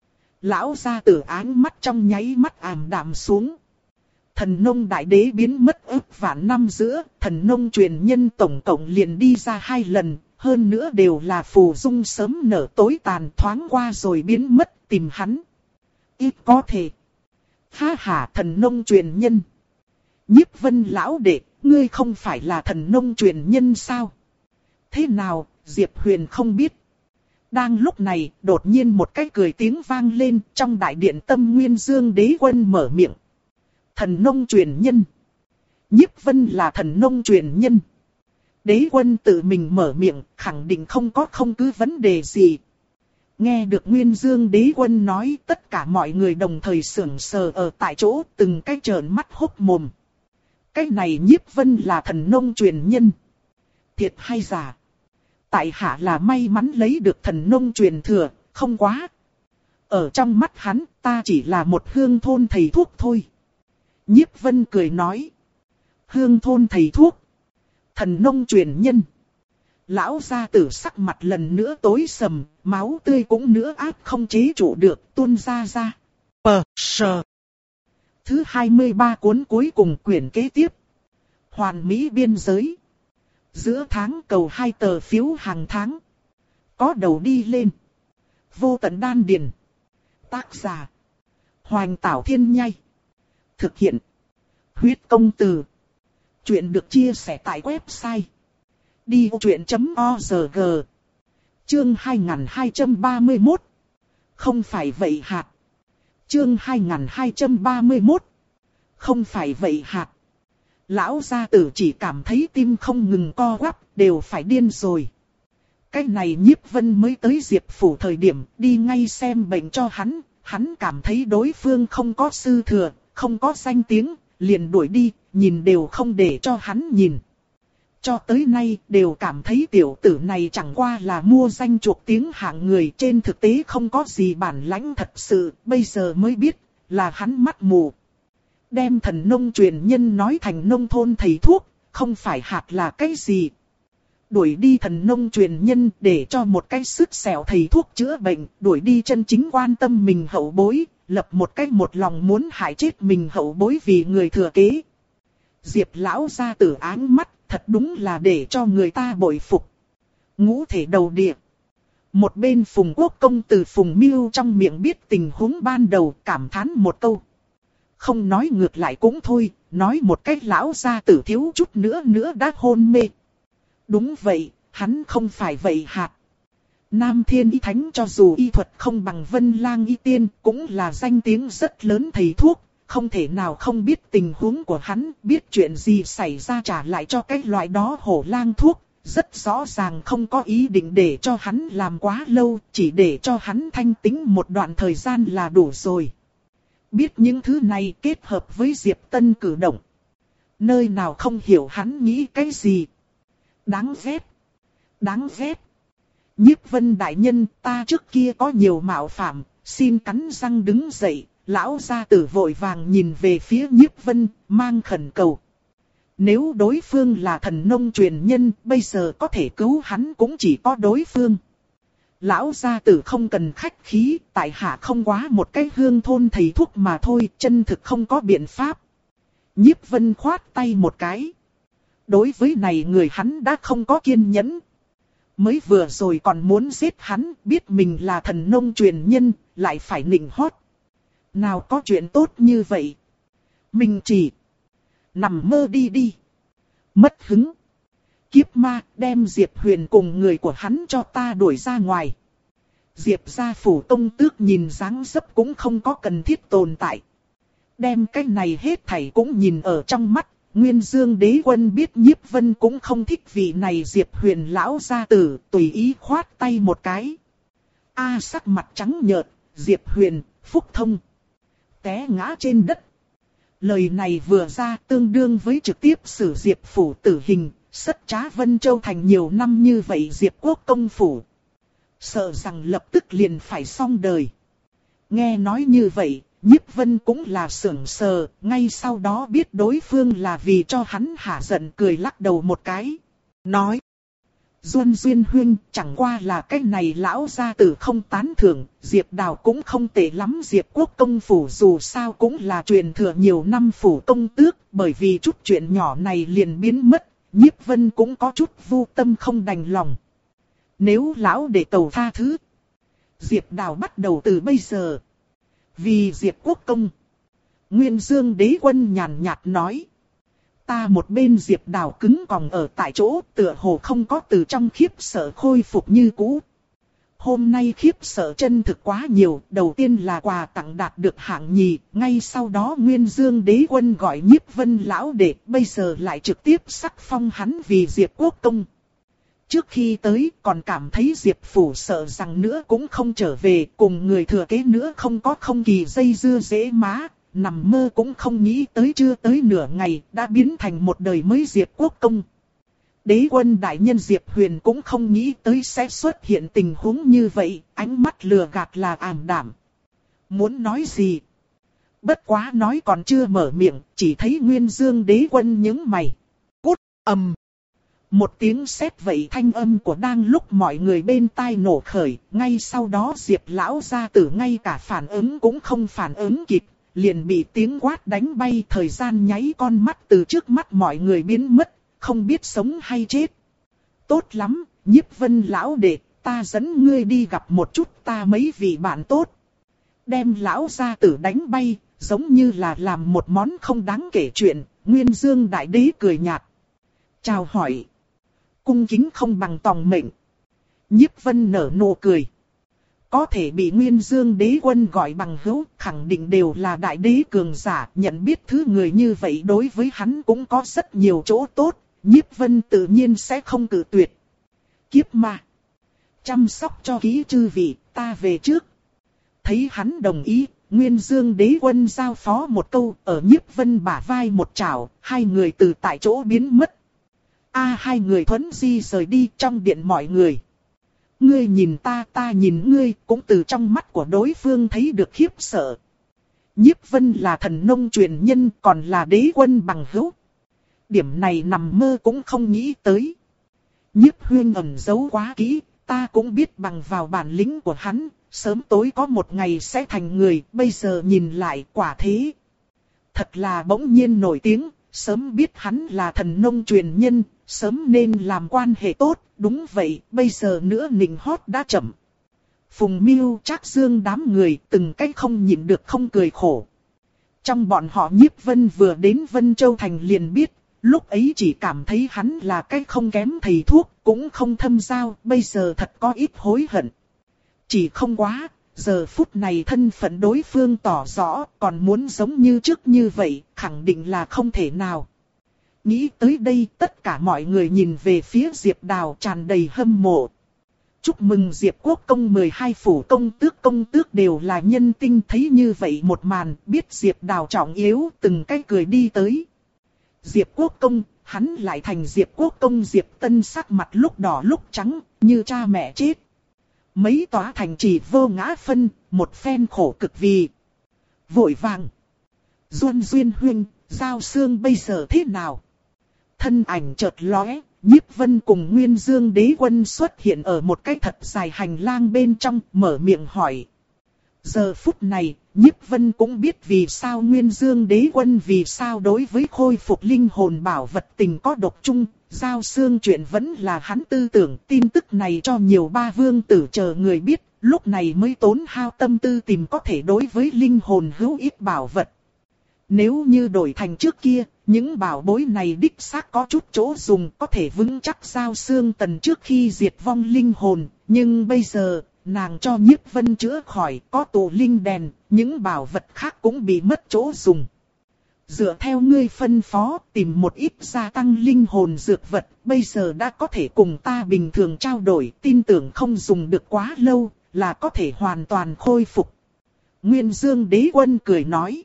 Lão gia tử áng mắt trong nháy mắt ảm đạm xuống. Thần nông đại đế biến mất ức vạn năm giữa, thần nông truyền nhân tổng cộng liền đi ra hai lần, hơn nữa đều là phù dung sớm nở tối tàn, thoáng qua rồi biến mất, tìm hắn. Ít có thể. Ha ha, thần nông truyền nhân. Nhiếp Vân lão đệ, ngươi không phải là thần nông truyền nhân sao? Thế nào, Diệp Huyền không biết. Đang lúc này, đột nhiên một cái cười tiếng vang lên, trong đại điện Tâm Nguyên Dương Đế Quân mở miệng. Thần nông truyền nhân. Nhiếp Vân là thần nông truyền nhân. Đế Quân tự mình mở miệng, khẳng định không có không cứ vấn đề gì. Nghe được Nguyên Dương Đế Quân nói, tất cả mọi người đồng thời sững sờ ở tại chỗ, từng cái trợn mắt hốc mồm. Cái này Nhiếp Vân là thần nông truyền nhân. Thiệt hay giả? Tại hạ là may mắn lấy được thần nông truyền thừa, không quá. Ở trong mắt hắn, ta chỉ là một hương thôn thầy thuốc thôi. Nhiếp Vân cười nói. Hương thôn thầy thuốc. Thần nông truyền nhân. Lão gia tử sắc mặt lần nữa tối sầm, máu tươi cũng nữa áp không chế trụ được, tuôn ra ra. Pờ, sờ. Thứ hai mươi ba cuốn cuối cùng quyển kế tiếp. Hoàn Mỹ biên giới. Giữa tháng cầu hai tờ phiếu hàng tháng. Có đầu đi lên. Vô tận đan điền. Tác giả. Hoành Tảo Thiên Nhai. Thực hiện. Huyết Công Từ. Chuyện được chia sẻ tại website. đi vô chuyện chấm org. Chương hai nghìn hai trăm ba mươi mốt. Không phải vậy hạt. Chương hai nghìn hai trăm ba mươi mốt. Không phải vậy hạt. Lão gia tử chỉ cảm thấy tim không ngừng co quắp, đều phải điên rồi. Cái này Nhiếp Vân mới tới Diệp phủ thời điểm, đi ngay xem bệnh cho hắn, hắn cảm thấy đối phương không có sư thừa, không có danh tiếng, liền đuổi đi, nhìn đều không để cho hắn nhìn. Cho tới nay, đều cảm thấy tiểu tử này chẳng qua là mua danh chuộc tiếng hạng người, trên thực tế không có gì bản lãnh thật sự, bây giờ mới biết, là hắn mắt mù. Đem thần nông truyền nhân nói thành nông thôn thầy thuốc, không phải hạt là cái gì. Đuổi đi thần nông truyền nhân để cho một cái sức sẹo thầy thuốc chữa bệnh, đuổi đi chân chính quan tâm mình hậu bối, lập một cái một lòng muốn hại chết mình hậu bối vì người thừa kế. Diệp lão gia tử áng mắt, thật đúng là để cho người ta bội phục. Ngũ thể đầu địa. Một bên Phùng Quốc công từ Phùng Miêu trong miệng biết tình huống ban đầu, cảm thán một câu. Không nói ngược lại cũng thôi, nói một cách lão gia tử thiếu chút nữa nữa đã hôn mê. Đúng vậy, hắn không phải vậy hạt. Nam Thiên Y Thánh cho dù y thuật không bằng Vân Lang Y Tiên, cũng là danh tiếng rất lớn thầy thuốc, không thể nào không biết tình huống của hắn, biết chuyện gì xảy ra trả lại cho cái loại đó hổ lang thuốc, rất rõ ràng không có ý định để cho hắn làm quá lâu, chỉ để cho hắn thanh tĩnh một đoạn thời gian là đủ rồi. Biết những thứ này kết hợp với Diệp Tân cử động. Nơi nào không hiểu hắn nghĩ cái gì. Đáng ghét. Đáng ghét. Nhiếp Vân đại nhân, ta trước kia có nhiều mạo phạm, xin cắn răng đứng dậy. Lão gia tử vội vàng nhìn về phía Nhiếp Vân, mang khẩn cầu. Nếu đối phương là thần nông truyền nhân, bây giờ có thể cứu hắn cũng chỉ có đối phương. Lão gia tử không cần khách khí, tại hạ không quá một cái hương thôn thầy thuốc mà thôi, chân thực không có biện pháp. Nhiếp Vân khoát tay một cái. Đối với này người hắn đã không có kiên nhẫn. Mới vừa rồi còn muốn giết hắn, biết mình là thần nông truyền nhân, lại phải nịnh hót. Nào có chuyện tốt như vậy. Mình chỉ nằm mơ đi đi. Mất hứng. Kiếp ma, đem Diệp Huyền cùng người của hắn cho ta đuổi ra ngoài. Diệp gia phủ tông tước nhìn dáng dấp cũng không có cần thiết tồn tại. Đem cái này hết thảy cũng nhìn ở trong mắt. Nguyên Dương đế quân biết Nhiếp Vân cũng không thích vị này Diệp Huyền lão gia tử, tùy ý khoát tay một cái. A sắc mặt trắng nhợt, Diệp Huyền, phúc thông. Té ngã trên đất. Lời này vừa ra tương đương với trực tiếp xử Diệp phủ tử hình, sất trá Vân Châu thành nhiều năm như vậy Diệp quốc công phủ. Sợ rằng lập tức liền phải xong đời. Nghe nói như vậy, Nhiếp Vân cũng là sưởng sờ, ngay sau đó biết đối phương là vì cho hắn hả giận, cười lắc đầu một cái. Nói, Duân Duyên huynh chẳng qua là cái này lão gia tử không tán thưởng, Diệp Đào cũng không tệ lắm. Diệp quốc công phủ dù sao cũng là truyền thừa nhiều năm phủ công tước, bởi vì chút chuyện nhỏ này liền biến mất, Nhiếp Vân cũng có chút vô tâm không đành lòng. Nếu lão để tàu tha thứ, Diệp Đào bắt đầu từ bây giờ. Vì Diệp quốc công, Nguyên Dương đế quân nhàn nhạt nói. Ta một bên Diệp Đào cứng còng ở tại chỗ, tựa hồ không có từ trong khiếp sợ khôi phục như cũ. Hôm nay khiếp sợ chân thực quá nhiều, đầu tiên là quà tặng đạt được hạng nhì, ngay sau đó Nguyên Dương đế quân gọi Nhiếp Vân lão đệ, bây giờ lại trực tiếp sắc phong hắn vì Diệp quốc công. Trước khi tới còn cảm thấy Diệp phủ sợ rằng nữa cũng không trở về, cùng người thừa kế nữa không có không kỳ dây dưa dễ má. Nằm mơ cũng không nghĩ tới chưa tới nửa ngày đã biến thành một đời mới Diệp quốc công. Đế quân đại nhân Diệp Huyền cũng không nghĩ tới sẽ xuất hiện tình huống như vậy, ánh mắt lừa gạt là ảm đạm. Muốn nói gì? Bất quá nói còn chưa mở miệng, chỉ thấy Nguyên Dương đế quân nhướng mày. Cút, ầm. Một tiếng sét vậy thanh âm của đang lúc mọi người bên tai nổ khởi, ngay sau đó Diệp lão gia tử ngay cả phản ứng cũng không phản ứng kịp. Liền bị tiếng quát đánh bay, thời gian nháy con mắt từ trước mắt mọi người biến mất, không biết sống hay chết. Tốt lắm, Nhiếp Vân lão đệ, ta dẫn ngươi đi gặp một chút ta mấy vị bạn tốt. Đem lão gia tử đánh bay, giống như là làm một món không đáng kể chuyện, Nguyên Dương đại đế cười nhạt. Chào hỏi. Cung kính không bằng tòng mệnh. Nhiếp Vân nở nụ cười. Có thể bị Nguyên Dương đế quân gọi bằng hữu, khẳng định đều là đại đế cường giả, nhận biết thứ người như vậy đối với hắn cũng có rất nhiều chỗ tốt, Nhiếp Vân tự nhiên sẽ không cự tuyệt. Kiếp ma, chăm sóc cho kỹ chư vị, ta về trước. Thấy hắn đồng ý, Nguyên Dương đế quân giao phó một câu, ở Nhiếp Vân bả vai một chảo, hai người từ tại chỗ biến mất. A hai người thuấn di rời đi trong điện mọi người. Ngươi nhìn ta, ta nhìn ngươi, cũng từ trong mắt của đối phương thấy được khiếp sợ. Nhiếp Vân là thần nông truyền nhân, còn là đế quân bằng hữu. Điểm này nằm mơ cũng không nghĩ tới. Nhiếp Huyên ẩn giấu quá kỹ, ta cũng biết bằng vào bản lĩnh của hắn, sớm tối có một ngày sẽ thành người, bây giờ nhìn lại quả thế. Thật là bỗng nhiên nổi tiếng, sớm biết hắn là thần nông truyền nhân, sớm nên làm quan hệ tốt, đúng vậy, bây giờ nữa nịnh hót đã chậm. Phùng Miêu Trác Dương đám người từng cách không nhịn được không cười khổ. Trong bọn họ Nhiếp Vân vừa đến Vân Châu Thành liền biết, lúc ấy chỉ cảm thấy hắn là cái không kém thầy thuốc, cũng không thâm giao, bây giờ thật có ít hối hận. Chỉ không quá, giờ phút này thân phận đối phương tỏ rõ, còn muốn giống như trước như vậy, khẳng định là không thể nào. Nghĩ tới đây tất cả mọi người nhìn về phía Diệp Đào tràn đầy hâm mộ. Chúc mừng Diệp Quốc công mười hai phủ công tước công tước đều là nhân tinh, thấy như vậy một màn, biết Diệp Đào trọng yếu, từng cái cười đi tới. Diệp Quốc công, hắn lại thành Diệp Quốc công. Diệp Tân sắc mặt lúc đỏ lúc trắng, như cha mẹ chết. Mấy tòa thành trì vô ngã phân, một phen khổ cực vì. Vội vàng. Duân Duyên huynh, Giao Xương bây giờ thế nào? Thân ảnh chợt lóe, Nhiếp Vân cùng Nguyên Dương Đế Quân xuất hiện ở một cái thật dài hành lang bên trong, mở miệng hỏi. Giờ phút này, Nhiếp Vân cũng biết vì sao Nguyên Dương Đế Quân vì sao đối với khôi phục linh hồn bảo vật tình có độc chung. Giao Xương chuyện vẫn là hắn tư tưởng, tin tức này cho nhiều ba vương tử chờ người biết, lúc này mới tốn hao tâm tư tìm có thể đối với linh hồn hữu ích bảo vật. Nếu như đổi thành trước kia, những bảo bối này đích xác có chút chỗ dùng, có thể vững chắc Giao Xương tần trước khi diệt vong linh hồn, nhưng bây giờ, nàng cho Nhiếp Vân chữa khỏi, có tụ linh đèn, những bảo vật khác cũng bị mất chỗ dùng. Dựa theo ngươi phân phó, tìm một ít gia tăng linh hồn dược vật, bây giờ đã có thể cùng ta bình thường trao đổi, tin tưởng không dùng được quá lâu, là có thể hoàn toàn khôi phục. Nguyên Dương Đế Quân cười nói.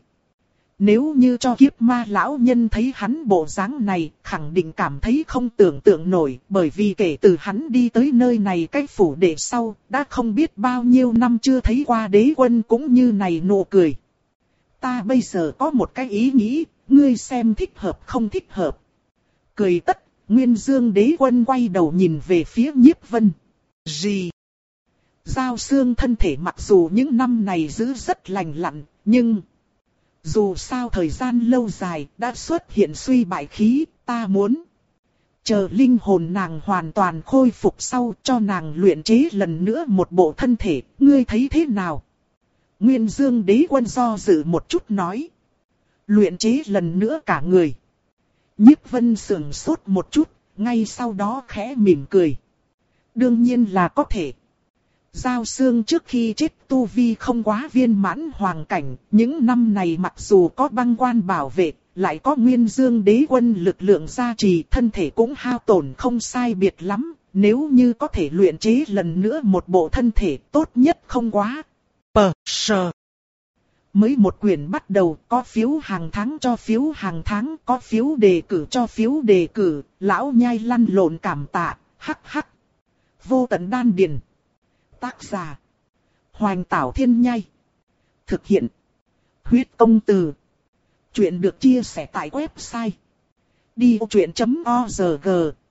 Nếu như cho kiếp ma lão nhân thấy hắn bộ dáng này, khẳng định cảm thấy không tưởng tượng nổi, bởi vì kể từ hắn đi tới nơi này cái phủ đệ sau, đã không biết bao nhiêu năm chưa thấy qua Đế Quân cũng như này nụ cười. Ta bây giờ có một cái ý nghĩ, ngươi xem thích hợp không thích hợp. Cười tất, Nguyên Dương Đế Quân quay đầu nhìn về phía Nhiếp Vân. Gì? Giao Xương thân thể mặc dù những năm này giữ rất lành lặn, nhưng... Dù sao thời gian lâu dài đã xuất hiện suy bại khí, ta muốn chờ linh hồn nàng hoàn toàn khôi phục sau cho nàng luyện chế lần nữa một bộ thân thể, ngươi thấy thế nào? Nguyên Dương Đế Quân do dự một chút nói. Luyện chế lần nữa cả người. Nhiếp Vân sững sốt một chút, ngay sau đó khẽ mỉm cười. Đương nhiên là có thể. Giao Xương trước khi chết tu vi không quá viên mãn hoàng cảnh, những năm này mặc dù có băng quan bảo vệ, lại có Nguyên Dương Đế Quân lực lượng gia trì, thân thể cũng hao tổn không sai biệt lắm, nếu như có thể luyện chế lần nữa một bộ thân thể tốt nhất không quá. Pờ sờ. Mới một quyển bắt đầu, có phiếu hàng tháng cho phiếu hàng tháng, có phiếu đề cử cho phiếu đề cử, lão nhai lăn lộn cảm tạ, hắc hắc. Vô tận đan điền. Tác giả Hoành Tảo Thiên Nhai. Thực hiện Huyết Công Từ. Chuyện được chia sẻ tại website đi ô chuyện chấm org.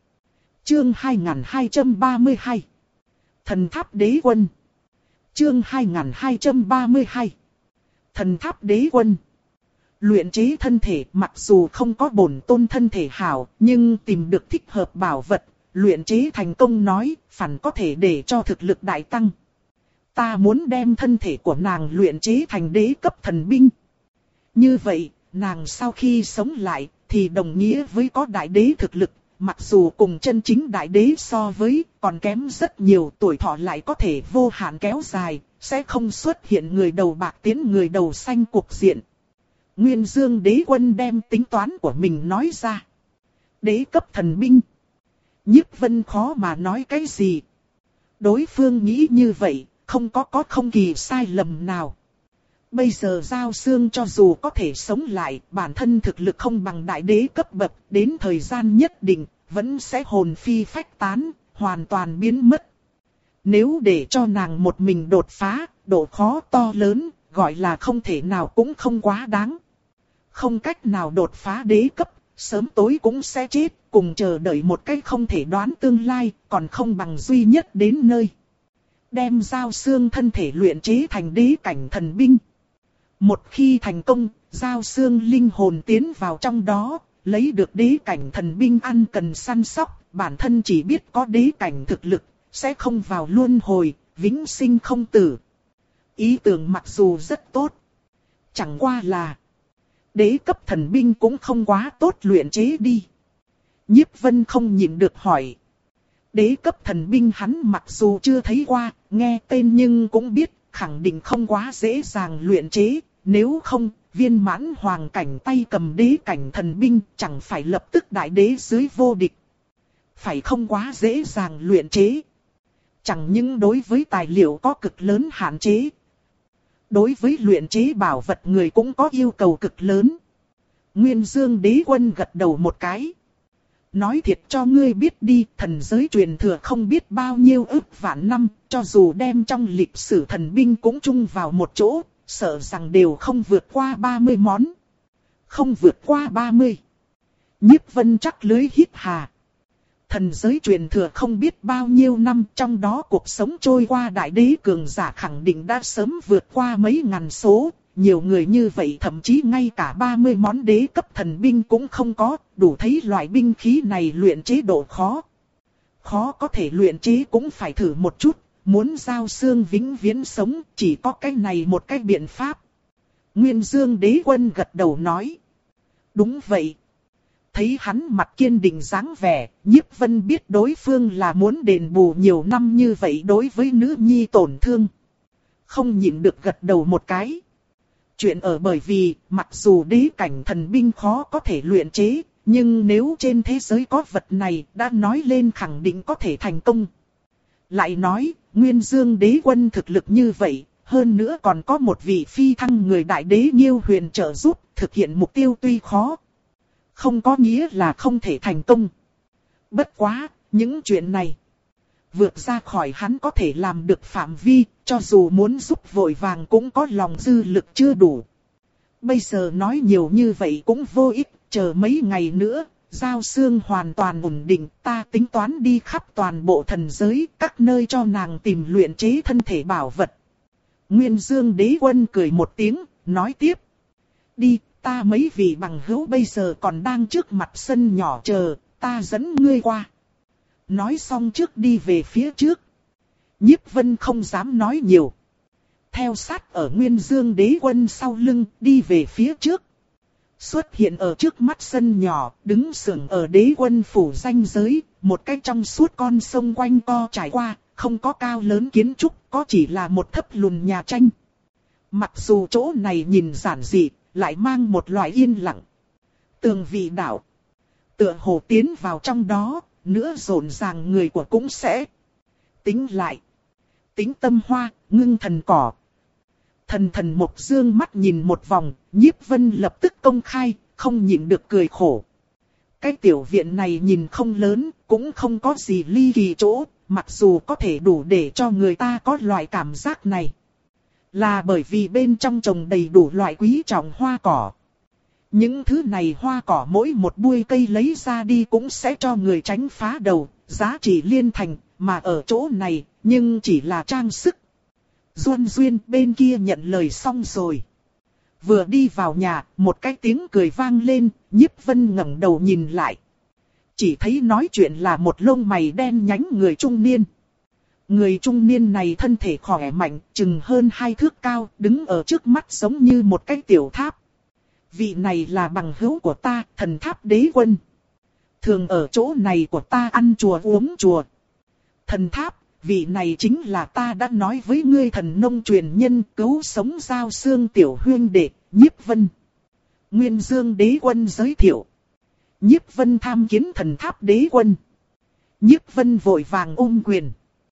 Chương hai nghìn hai trăm ba mươi hai Thần Tháp Đế Quân. Chương hai nghìn hai trăm ba mươi hai Thần Tháp Đế Quân. Luyện chế thân thể mặc dù không có bổn tôn thân thể hảo, nhưng tìm được thích hợp bảo vật, luyện chế thành công nói, phản có thể để cho thực lực đại tăng. Ta muốn đem thân thể của nàng luyện chế thành đế cấp thần binh. Như vậy, nàng sau khi sống lại, thì đồng nghĩa với có đại đế thực lực, mặc dù cùng chân chính đại đế so với, còn kém rất nhiều, tuổi thọ lại có thể vô hạn kéo dài, sẽ không xuất hiện người đầu bạc tiến người đầu xanh cục diện. Nguyên Dương Đế Quân đem tính toán của mình nói ra. Đế cấp thần binh. Nhiếp Vân khó mà nói cái gì. Đối phương nghĩ như vậy, không có có không kỳ sai lầm nào. Bây giờ Giao Xương cho dù có thể sống lại, bản thân thực lực không bằng đại đế cấp bậc, đến thời gian nhất định, vẫn sẽ hồn phi phách tán, hoàn toàn biến mất. Nếu để cho nàng một mình đột phá, độ khó to lớn, gọi là không thể nào cũng không quá đáng. Không cách nào đột phá đế cấp, sớm tối cũng sẽ chết, cùng chờ đợi một cách không thể đoán tương lai, còn không bằng duy nhất đến nơi. Đem Giao Xương thân thể luyện chế thành đế cảnh thần binh. Một khi thành công, Giao Xương linh hồn tiến vào trong đó, lấy được đế cảnh thần binh ăn cần săn sóc, bản thân chỉ biết có đế cảnh thực lực, sẽ không vào luân hồi, vĩnh sinh không tử. Ý tưởng mặc dù rất tốt, chẳng qua là đế cấp thần binh cũng không quá tốt luyện chế đi. Nhiếp Vân không nhịn được hỏi. Đế cấp thần binh hắn mặc dù chưa thấy qua, nghe tên nhưng cũng biết, khẳng định không quá dễ dàng luyện chế, nếu không, viên mãn hoàng cảnh tay cầm đế cảnh thần binh chẳng phải lập tức đại đế dưới vô địch. Phải không quá dễ dàng luyện chế. Chẳng những đối với tài liệu có cực lớn hạn chế. Đối với luyện chế bảo vật người cũng có yêu cầu cực lớn. Nguyên Dương Đế Quân gật đầu một cái. Nói thiệt cho ngươi biết đi, thần giới truyền thừa không biết bao nhiêu ức vạn năm, cho dù đem trong lịch sử thần binh cũng chung vào một chỗ, sợ rằng đều không vượt qua ba mươi món. Không vượt qua ba mươi. Nhiếp Vân chắc lưới hít hà. Thần giới truyền thừa không biết bao nhiêu năm, trong đó cuộc sống trôi qua đại đế cường giả khẳng định đã sớm vượt qua mấy ngàn số. Nhiều người như vậy thậm chí ngay cả ba mươi món đế cấp thần binh cũng không có, đủ thấy loại binh khí này luyện chế độ khó. Khó có thể luyện chế cũng phải thử một chút, muốn giao xương vĩnh viễn sống chỉ có cái này một cái biện pháp. Nguyên Dương Đế Quân gật đầu nói. Đúng vậy. Thấy hắn mặt kiên định dáng vẻ, Nhiếp Vân biết đối phương là muốn đền bù nhiều năm như vậy đối với nữ nhi tổn thương. Không nhịn được gật đầu một cái. Chuyện ở bởi vì, mặc dù đế cảnh thần binh khó có thể luyện chế, nhưng nếu trên thế giới có vật này, đã nói lên khẳng định có thể thành công. Lại nói, Nguyên Dương Đế Quân thực lực như vậy, hơn nữa còn có một vị phi thăng người đại đế Nhiêu Huyền trợ giúp, thực hiện mục tiêu tuy khó. Không có nghĩa là không thể thành công. Bất quá, những chuyện này vượt ra khỏi hắn có thể làm được phạm vi, cho dù muốn giúp vội vàng cũng có lòng dư lực chưa đủ. Bây giờ nói nhiều như vậy cũng vô ích, chờ mấy ngày nữa, giao xương hoàn toàn ổn định, ta tính toán đi khắp toàn bộ thần giới, các nơi cho nàng tìm luyện chế thân thể bảo vật. Nguyên Dương Đế Quân cười một tiếng, nói tiếp. Đi, ta mấy vị bằng hữu bây giờ còn đang trước mặt sân nhỏ chờ, ta dẫn ngươi qua. Nói xong trước đi về phía trước. Nhiếp Vân không dám nói nhiều. Theo sát ở Nguyên Dương Đế Quân sau lưng, đi về phía trước. Xuất hiện ở trước mắt sân nhỏ, đứng sững ở Đế Quân phủ ranh giới, một cái trong suốt con sông quanh co trải qua, không có cao lớn kiến trúc, có chỉ là một thấp lùn nhà tranh. Mặc dù chỗ này nhìn giản dị, lại mang một loại yên lặng. Tường vị đạo, tựa hồ tiến vào trong đó, nữa rộn ràng người của cũng sẽ tính lại. Tính tâm hoa, ngưng thần cỏ. Thần thần Mộc dương mắt nhìn một vòng, Nhiếp Vân lập tức công khai, không nhịn được cười khổ. Cái tiểu viện này nhìn không lớn, cũng không có gì ly kỳ chỗ, mặc dù có thể đủ để cho người ta có loại cảm giác này. Là bởi vì bên trong trồng đầy đủ loại quý trọng hoa cỏ. Những thứ này hoa cỏ mỗi một bụi cây lấy ra đi cũng sẽ cho người tránh phá đầu, giá trị liên thành, mà ở chỗ này, nhưng chỉ là trang sức. Duân Duyên bên kia nhận lời xong rồi. Vừa đi vào nhà, một cái tiếng cười vang lên, Nhiếp Vân ngẩng đầu nhìn lại. Chỉ thấy nói chuyện là một lông mày đen nhánh người trung niên. Người trung niên này thân thể khỏe mạnh, chừng hơn hai thước cao, đứng ở trước mắt giống như một cái tiểu tháp. Vị này là bằng hữu của ta, Thần Tháp Đế Quân. Thường ở chỗ này của ta ăn chùa uống chùa. Thần Tháp, vị này chính là ta đã nói với ngươi thần nông truyền nhân cứu sống giao xương tiểu huyên đệ, Nhiếp Vân. Nguyên Dương Đế Quân giới thiệu. Nhiếp Vân tham kiến Thần Tháp Đế Quân. Nhiếp Vân vội vàng ôm quyền.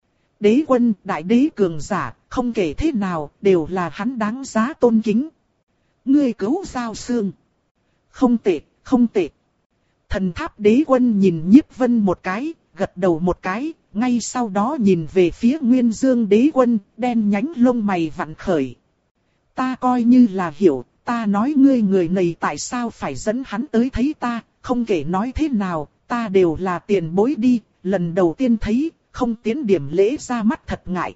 Đế Quân, đại đế cường giả, không kể thế nào, đều là hắn đáng giá tôn kính. Ngươi cứu giao xương. Không tệ, không tệ. Thần Tháp Đế Quân nhìn Nhiếp Vân một cái, gật đầu một cái, ngay sau đó nhìn về phía Nguyên Dương Đế Quân, đen nhánh lông mày vặn khởi. Ta coi như là hiểu, ta nói ngươi người này tại sao phải dẫn hắn tới thấy ta, không kể nói thế nào, ta đều là tiền bối đi, lần đầu tiên thấy, không tiến điểm lễ ra mắt thật ngại.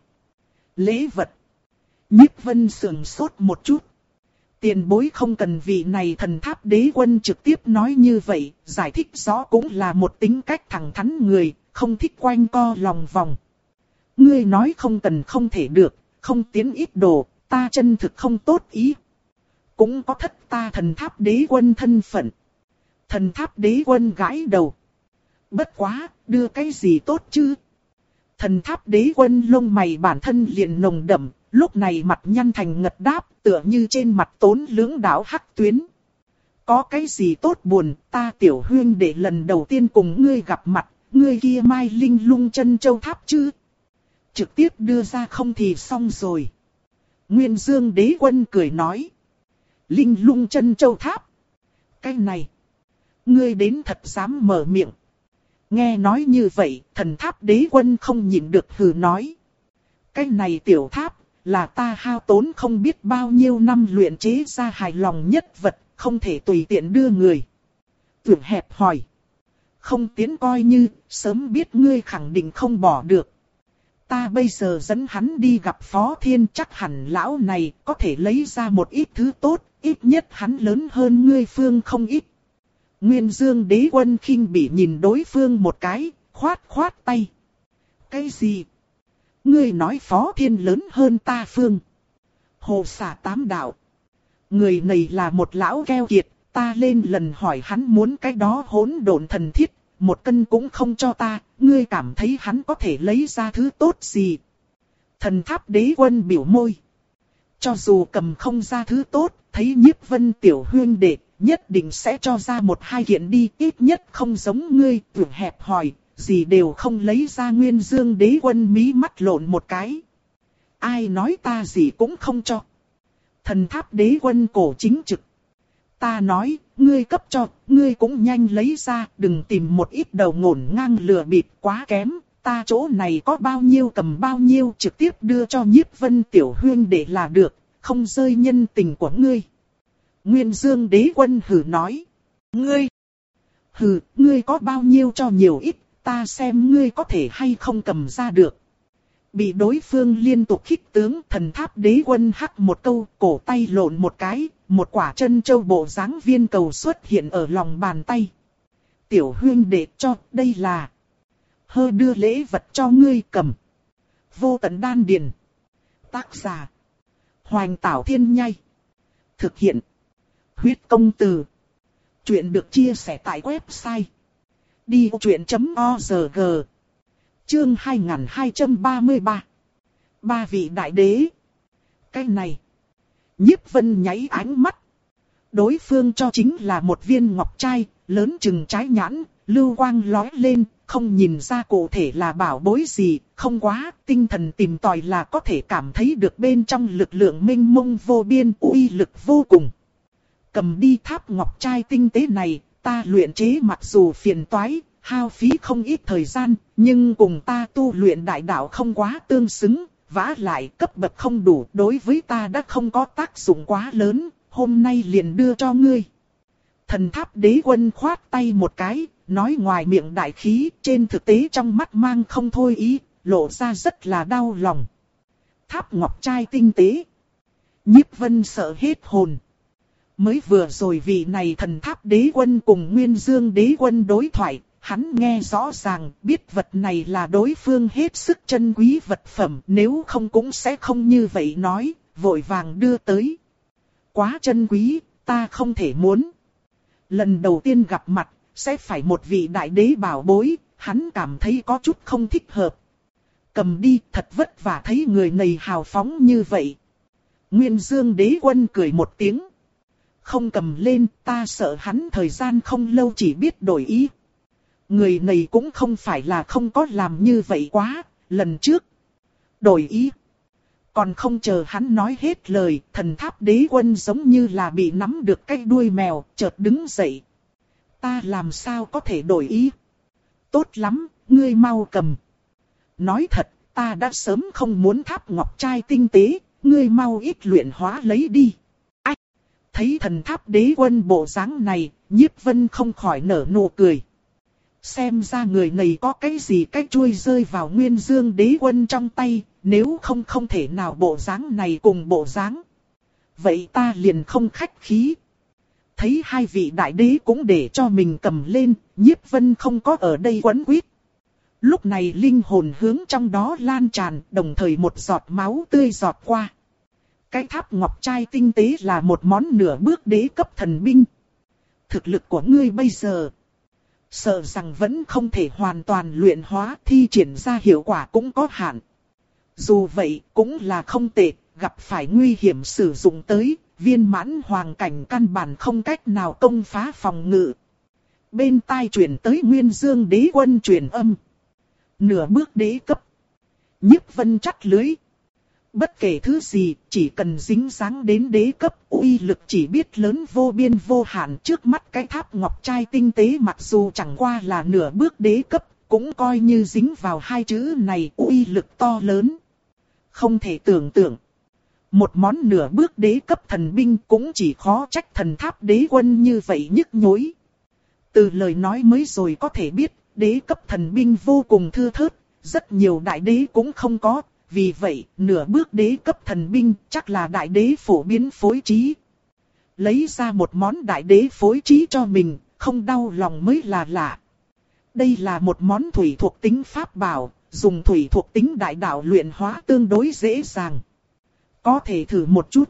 Lễ vật. Nhiếp Vân sườn sốt một chút. Tiền bối không cần vị này Thần Tháp Đế Quân trực tiếp nói như vậy, giải thích rõ cũng là một tính cách thẳng thắn người, không thích quanh co lòng vòng. Ngươi nói không cần không thể được, không tiến ít đồ, ta chân thực không tốt ý. Cũng có thất ta Thần Tháp Đế Quân thân phận. Thần Tháp Đế Quân gãi đầu. Bất quá, đưa cái gì tốt chứ? Thần Tháp Đế Quân lông mày bản thân liền nồng đậm, lúc này mặt nhăn thành ngật đáp, tựa như trên mặt tốn lưỡng đạo hắc tuyến. Có cái gì tốt buồn, ta Tiểu Huyên để lần đầu tiên cùng ngươi gặp mặt, ngươi kia mai linh lung chân châu tháp chứ. Trực tiếp đưa ra không thì xong rồi. Nguyên Dương Đế Quân cười nói. Linh lung chân châu tháp. Cái này. Ngươi đến thật dám mở miệng. Nghe nói như vậy, thần tháp Đế Quân không nhịn được hừ nói. Cái này tiểu tháp, là ta hao tốn không biết bao nhiêu năm luyện chế ra hài lòng nhất vật, không thể tùy tiện đưa người. Tưởng hẹp hỏi. Không tiến coi như, sớm biết ngươi khẳng định không bỏ được. Ta bây giờ dẫn hắn đi gặp Phó Thiên, chắc hẳn lão này có thể lấy ra một ít thứ tốt, ít nhất hắn lớn hơn ngươi phương không ít. Nguyên Dương Đế Quân khinh bỉ nhìn đối phương một cái, khoát khoát tay. Cái gì? Ngươi nói Phó Thiên lớn hơn ta phương? Hồ xả tám đạo. Người này là một lão keo kiệt, ta lên lần hỏi hắn muốn cái đó hỗn độn thần thiết, một cân cũng không cho ta, ngươi cảm thấy hắn có thể lấy ra thứ tốt gì? Thần tháp Đế Quân biểu môi. Cho dù cầm không ra thứ tốt, thấy Nhiếp Vân Tiểu Huyên đệ, nhất định sẽ cho ra một hai kiện đi, ít nhất không giống ngươi, tưởng hẹp hỏi, gì đều không lấy ra. Nguyên Dương Đế Quân mí mắt lộn một cái. Ai nói ta gì cũng không cho? Thần tháp Đế Quân cổ chính trực. Ta nói, ngươi cấp cho, ngươi cũng nhanh lấy ra, đừng tìm một ít đầu ngổn ngang lừa bịp quá kém. Ta chỗ này có bao nhiêu cầm bao nhiêu, trực tiếp đưa cho Nhiếp Vân Tiểu Huyên để là được, không rơi nhân tình của ngươi. Nguyên Dương Đế Quân hừ nói. Ngươi! Hừ, ngươi có bao nhiêu cho nhiều ít, ta xem ngươi có thể hay không cầm ra được. Bị đối phương liên tục khích tướng, thần tháp Đế Quân hắc một câu, cổ tay lộn một cái, một quả chân châu bộ dáng viên cầu xuất hiện ở lòng bàn tay. Tiểu Huyên đệ cho, đây là... Hơ đưa lễ vật cho ngươi cầm. Vô tận đan điền. Tác giả. Hoành Tảo Thiên Nhai. Thực hiện. Huyết công từ. Chuyện được chia sẻ tại website. đi ô chuyện chấm org. Chương hai nghìn hai trăm ba mươi ba. Ba vị đại đế. Cái này. Nhiếp Vân nháy ánh mắt. Đối phương cho chính là một viên ngọc trai, lớn chừng trái nhãn, lưu quang lóe lên, không nhìn ra cụ thể là bảo bối gì, không quá, tinh thần tìm tòi là có thể cảm thấy được bên trong lực lượng mênh mông vô biên, uy lực vô cùng. Cầm đi tháp ngọc trai tinh tế này, ta luyện chế mặc dù phiền toái, hao phí không ít thời gian, nhưng cùng ta tu luyện đại đạo không quá tương xứng, vả lại cấp bậc không đủ, đối với ta đã không có tác dụng quá lớn, hôm nay liền đưa cho ngươi. Thần tháp Đế Quân khoát tay một cái, nói ngoài miệng đại khí, trên thực tế trong mắt mang không thôi ý, lộ ra rất là đau lòng. Tháp ngọc trai tinh tế. Nhiếp Vân sợ hết hồn. Mới vừa rồi vị này thần tháp Đế Quân cùng Nguyên Dương Đế Quân đối thoại, hắn nghe rõ ràng biết vật này là đối phương hết sức chân quý vật phẩm, nếu không cũng sẽ không như vậy nói, vội vàng đưa tới. Quá chân quý, ta không thể muốn. Lần đầu tiên gặp mặt, sẽ phải một vị đại đế bảo bối, hắn cảm thấy có chút không thích hợp. Cầm đi, thật vất vả thấy người này hào phóng như vậy. Nguyên Dương Đế Quân cười một tiếng. Không cầm lên, ta sợ hắn thời gian không lâu chỉ biết đổi ý. Người này cũng không phải là không có làm như vậy quá, lần trước. Đổi ý. Còn không chờ hắn nói hết lời, thần tháp Đế Quân giống như là bị nắm được cái đuôi mèo, chợt đứng dậy. Ta làm sao có thể đổi ý? Tốt lắm, ngươi mau cầm. Nói thật, ta đã sớm không muốn tháp ngọc trai tinh tế, ngươi mau ít luyện hóa lấy đi. Ách! Thấy thần tháp Đế Quân bộ dáng này, Nhiếp Vân không khỏi nở nụ cười. Xem ra người này có cái gì cái chuôi rơi vào Nguyên Dương Đế Quân trong tay, nếu không không thể nào bộ dáng này cùng bộ dáng. Vậy ta liền không khách khí. Thấy hai vị đại đế cũng để cho mình cầm lên, Nhiếp Vân không có ở đây quấn quýt. Lúc này linh hồn hướng trong đó lan tràn, đồng thời một giọt máu tươi giọt qua. Cái tháp ngọc trai tinh tế là một món nửa bước đế cấp thần binh. Thực lực của ngươi bây giờ, sợ rằng vẫn không thể hoàn toàn luyện hóa, thi triển ra hiệu quả cũng có hạn. Dù vậy cũng là không tệ, gặp phải nguy hiểm sử dụng tới, viên mãn hoàng cảnh căn bản không cách nào công phá phòng ngự. Bên tai truyền tới Nguyên Dương Đế Quân truyền âm. Nửa bước đế cấp. Nhiếp Vân chắt lưới. Bất kể thứ gì, chỉ cần dính dáng đến đế cấp, uy lực chỉ biết lớn vô biên vô hạn. Trước mắt cái tháp ngọc trai tinh tế mặc dù chẳng qua là nửa bước đế cấp, cũng coi như dính vào hai chữ này, uy lực to lớn. Không thể tưởng tượng. Một món nửa bước đế cấp thần binh cũng chỉ khó trách thần tháp đế quân như vậy nhức nhối. Từ lời nói mới rồi có thể biết, đế cấp thần binh vô cùng thưa thớt, rất nhiều đại đế cũng không có. Vì vậy, nửa bước đế cấp thần binh chắc là đại đế phổ biến phối trí. Lấy ra một món đại đế phối trí cho mình, không đau lòng mới là lạ. Đây là một món thủy thuộc tính pháp bảo, dùng thủy thuộc tính đại đạo luyện hóa tương đối dễ dàng. Có thể thử một chút.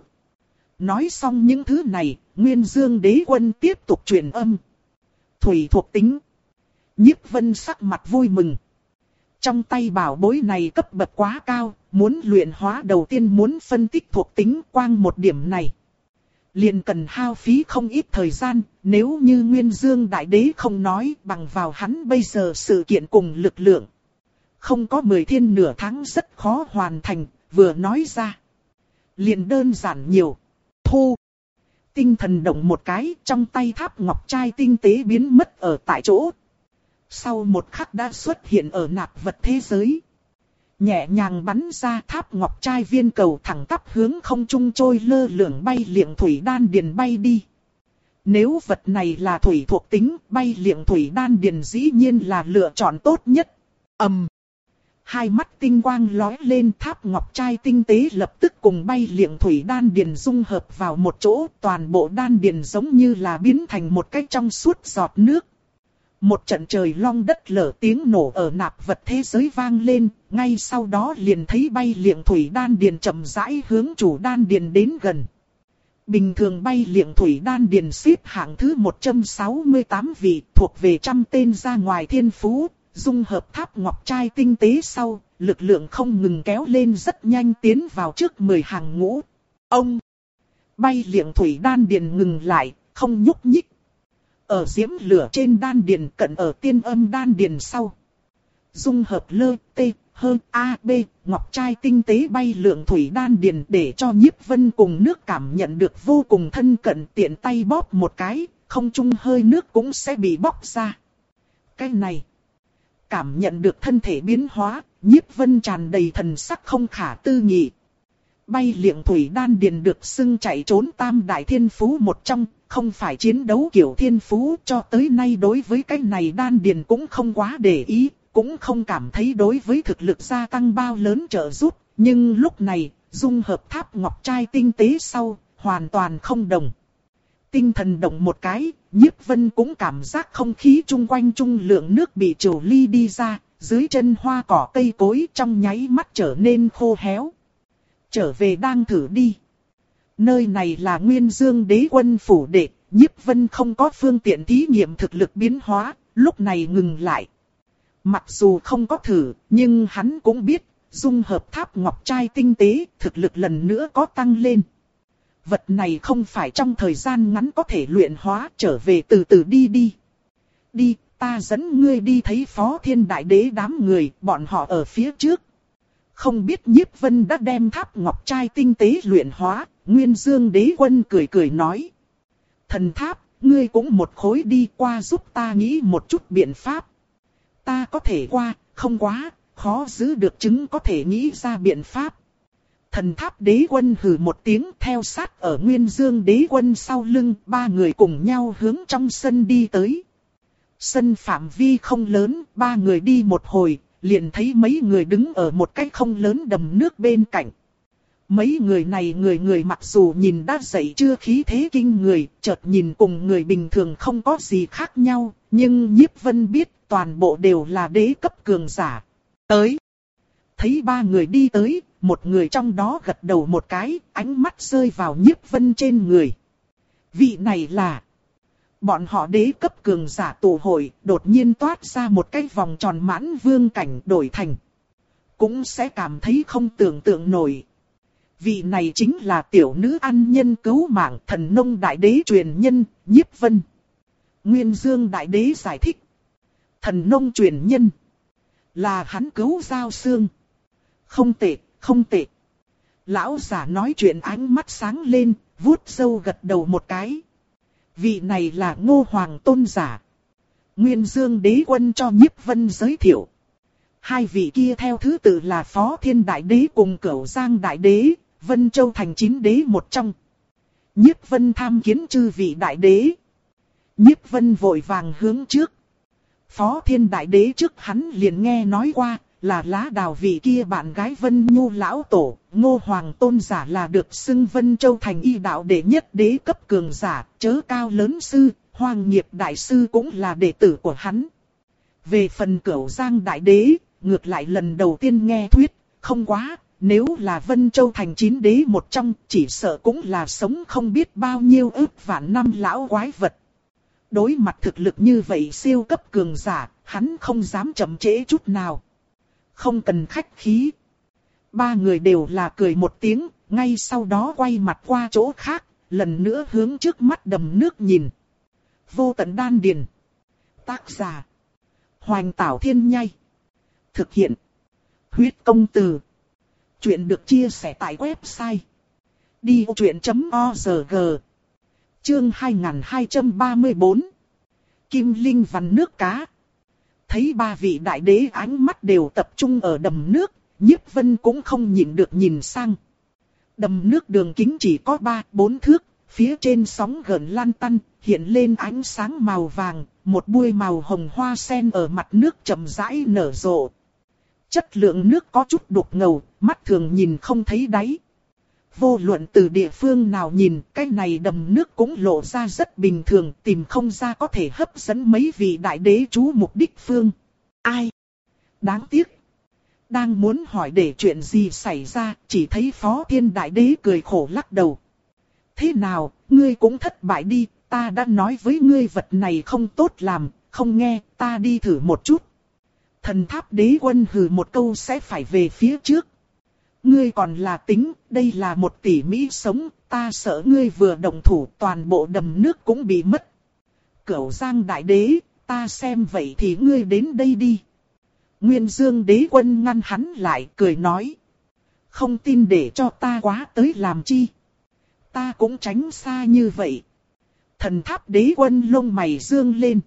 Nói xong những thứ này, Nguyên Dương Đế Quân tiếp tục truyền âm. Thủy thuộc tính. Nhiếp Vân sắc mặt vui mừng. Trong tay bảo bối này cấp bậc quá cao, muốn luyện hóa đầu tiên muốn phân tích thuộc tính quang một điểm này. Liền cần hao phí không ít thời gian, nếu như Nguyên Dương Đại Đế không nói bằng vào hắn bây giờ sự kiện cùng lực lượng. Không có mười thiên nửa tháng rất khó hoàn thành, vừa nói ra. Liền đơn giản nhiều. Thu. Tinh thần động một cái, trong tay tháp ngọc trai tinh tế biến mất ở tại chỗ. Sau một khắc đã xuất hiện ở nạp vật thế giới. Nhẹ nhàng bắn ra tháp ngọc trai viên cầu thẳng tắp hướng không trung trôi lơ lửng bay liệng thủy đan điền bay đi. Nếu vật này là thủy thuộc tính, bay liệng thủy đan điền dĩ nhiên là lựa chọn tốt nhất. ầm, um. Hai mắt tinh quang lóe lên, tháp ngọc trai tinh tế lập tức cùng bay liệng thủy đan điền dung hợp vào một chỗ, toàn bộ đan điền giống như là biến thành một cái trong suốt giọt nước. Một trận trời long đất lở tiếng nổ ở nạp vật thế giới vang lên, ngay sau đó liền thấy bay liệng thủy đan điền chậm rãi hướng chủ đan điền đến gần. Bình thường bay liệng thủy đan điền xếp hạng thứ một trăm sáu mươi tám vị, thuộc về trăm tên ra ngoài thiên phú, dung hợp tháp ngọc trai tinh tế sau, lực lượng không ngừng kéo lên rất nhanh tiến vào trước mười hàng ngũ. Ông! Bay liệng thủy đan điền ngừng lại, không nhúc nhích. Ở diễm lửa trên đan điền cận ở tiên âm đan điền sau. Dung hợp lơ, tê, hơ, a, b, ngọc trai tinh tế bay lượng thủy đan điền để cho Nhiếp Vân cùng nước cảm nhận được vô cùng thân cận, tiện tay bóp một cái, không trung hơi nước cũng sẽ bị bóc ra. Cái này, cảm nhận được thân thể biến hóa, Nhiếp Vân tràn đầy thần sắc không khả tư nghị. Bay liệng thủy đan điền được xưng chạy trốn tam đại thiên phú một trong, không phải chiến đấu kiểu thiên phú, cho tới nay đối với cái này đan điền cũng không quá để ý, cũng không cảm thấy đối với thực lực gia tăng bao lớn trợ giúp, nhưng lúc này, dung hợp tháp ngọc trai tinh tế sau, hoàn toàn không đồng. Tinh thần động một cái, Nhiếp Vân cũng cảm giác không khí chung quanh trung lượng nước bị trào ly đi ra, dưới chân hoa cỏ cây cối trong nháy mắt trở nên khô héo. Trở về đang thử đi. Nơi này là Nguyên Dương Đế Quân phủ đệ, Nhiếp Vân không có phương tiện thí nghiệm thực lực biến hóa, lúc này ngừng lại. Mặc dù không có thử, nhưng hắn cũng biết, dung hợp tháp ngọc trai tinh tế, thực lực lần nữa có tăng lên. Vật này không phải trong thời gian ngắn có thể luyện hóa, trở về từ từ đi đi. Đi, ta dẫn ngươi đi thấy Phó Thiên Đại Đế đám người, bọn họ ở phía trước. Không biết Nhiếp Vân đã đem tháp ngọc trai tinh tế luyện hóa, Nguyên Dương Đế Quân cười cười nói. Thần tháp, ngươi cũng một khối đi qua giúp ta nghĩ một chút biện pháp. Ta có thể qua, không quá, khó giữ được chứng có thể nghĩ ra biện pháp. Thần tháp Đế Quân hừ một tiếng theo sát ở Nguyên Dương Đế Quân sau lưng, ba người cùng nhau hướng trong sân đi tới. Sân phạm vi không lớn, ba người đi một hồi, liền thấy mấy người đứng ở một cái không lớn đầm nước bên cạnh. Mấy người này người người mặc dù nhìn đã dậy chưa khí thế kinh người, chợt nhìn cùng người bình thường không có gì khác nhau, nhưng Nhiếp Vân biết toàn bộ đều là đế cấp cường giả. Tới! Thấy ba người đi tới, một người trong đó gật đầu một cái, ánh mắt rơi vào Nhiếp Vân trên người. Vị này là... Bọn họ đế cấp cường giả tụ hội, đột nhiên toát ra một cái vòng tròn mãn vương cảnh đổi thành. Cũng sẽ cảm thấy không tưởng tượng nổi. Vị này chính là tiểu nữ ăn nhân cứu mạng Thần Nông đại đế truyền nhân, Nhiếp Vân. Nguyên Dương đại đế giải thích. Thần Nông truyền nhân. Là hắn cứu Giao Xương. Không tệ, không tệ. Lão giả nói chuyện ánh mắt sáng lên, vuốt râu gật đầu một cái. Vị này là Ngô Hoàng tôn giả. Nguyên Dương đế quân cho Nhiếp Vân giới thiệu. Hai vị kia theo thứ tự là Phó Thiên đại đế cùng Cửu Giang đại đế, Vân Châu thành chín đế một trong. Nhiếp Vân tham kiến chư vị đại đế. Nhiếp Vân vội vàng hướng trước. Phó Thiên đại đế trước hắn liền nghe nói qua, là lá đào vị kia bạn gái Vân Nhu lão tổ, Ngô Hoàng tôn giả là được xưng Vân Châu thành y đạo đệ nhất đế cấp cường giả, chớ cao lớn sư, Hoàng Nghiệp đại sư cũng là đệ tử của hắn. Về phần Cửu Giang đại đế, ngược lại lần đầu tiên nghe thuyết, không quá, nếu là Vân Châu thành chín đế một trong, chỉ sợ cũng là sống không biết bao nhiêu ức vạn năm lão quái vật. Đối mặt thực lực như vậy siêu cấp cường giả, hắn không dám chậm trễ chút nào. Không cần khách khí. Ba người đều là cười một tiếng, ngay sau đó quay mặt qua chỗ khác, lần nữa hướng trước mắt đầm nước nhìn. Vô tận đan điền. Tác giả. Hoành Tảo Thiên Nhai. Thực hiện. Huyết Công Từ. Chuyện được chia sẻ tại website. đi vô chuyện chấm org. Chương hai nghìn hai trăm ba mươi tư. Kim Linh vằn nước cá. Thấy ba vị đại đế ánh mắt đều tập trung ở đầm nước, Nhiếp Vân cũng không nhịn được nhìn sang. Đầm nước đường kính chỉ có ba bốn thước, phía trên sóng gợn lan tăn, hiện lên ánh sáng màu vàng, một bụi màu hồng hoa sen ở mặt nước chậm rãi nở rộ. Chất lượng nước có chút đục ngầu, mắt thường nhìn không thấy đáy. Vô luận từ địa phương nào nhìn, cái này đầm nước cũng lộ ra rất bình thường, tìm không ra có thể hấp dẫn mấy vị đại đế chú mục đích phương. Ai? Đáng tiếc. Đang muốn hỏi để chuyện gì xảy ra, chỉ thấy Phó Thiên đại đế cười khổ lắc đầu. Thế nào, ngươi cũng thất bại đi, ta đã nói với ngươi vật này không tốt làm, không nghe, ta đi thử một chút. Thần Tháp đế quân hừ một câu sẽ phải về phía trước. Ngươi còn là tính, đây là một tỷ mỹ sống, ta sợ ngươi vừa động thủ toàn bộ đầm nước cũng bị mất. Cửu Giang đại đế, ta xem vậy thì ngươi đến đây đi. Nguyên Dương đế quân ngăn hắn lại cười nói. Không tin để cho ta quá tới làm chi. Ta cũng tránh xa như vậy. Thần Tháp đế quân lông mày dương lên.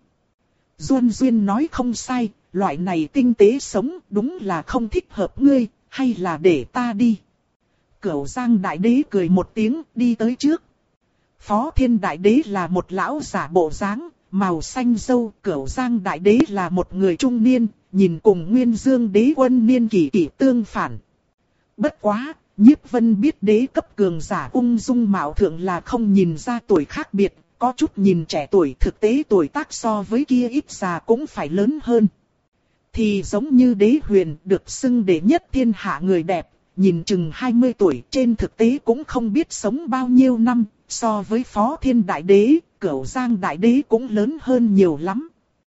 Duân Duyên nói không sai, loại này tinh tế sống đúng là không thích hợp ngươi. Hay là để ta đi. Cửu Giang đại đế cười một tiếng đi tới trước. Phó Thiên đại đế là một lão giả bộ dáng, màu xanh râu. Cửu Giang đại đế là một người trung niên, nhìn cùng Nguyên Dương đế quân niên kỷ kỷ tương phản. Bất quá, Nhiếp Vân biết đế cấp cường giả ung dung mạo thượng là không nhìn ra tuổi khác biệt, có chút nhìn trẻ tuổi, thực tế tuổi tác so với kia ít già cũng phải lớn hơn. Thì giống như đế huyền được xưng đệ nhất thiên hạ người đẹp, nhìn chừng hai mươi tuổi, trên thực tế cũng không biết sống bao nhiêu năm, so với Phó Thiên đại đế, Cửu Giang đại đế cũng lớn hơn nhiều lắm.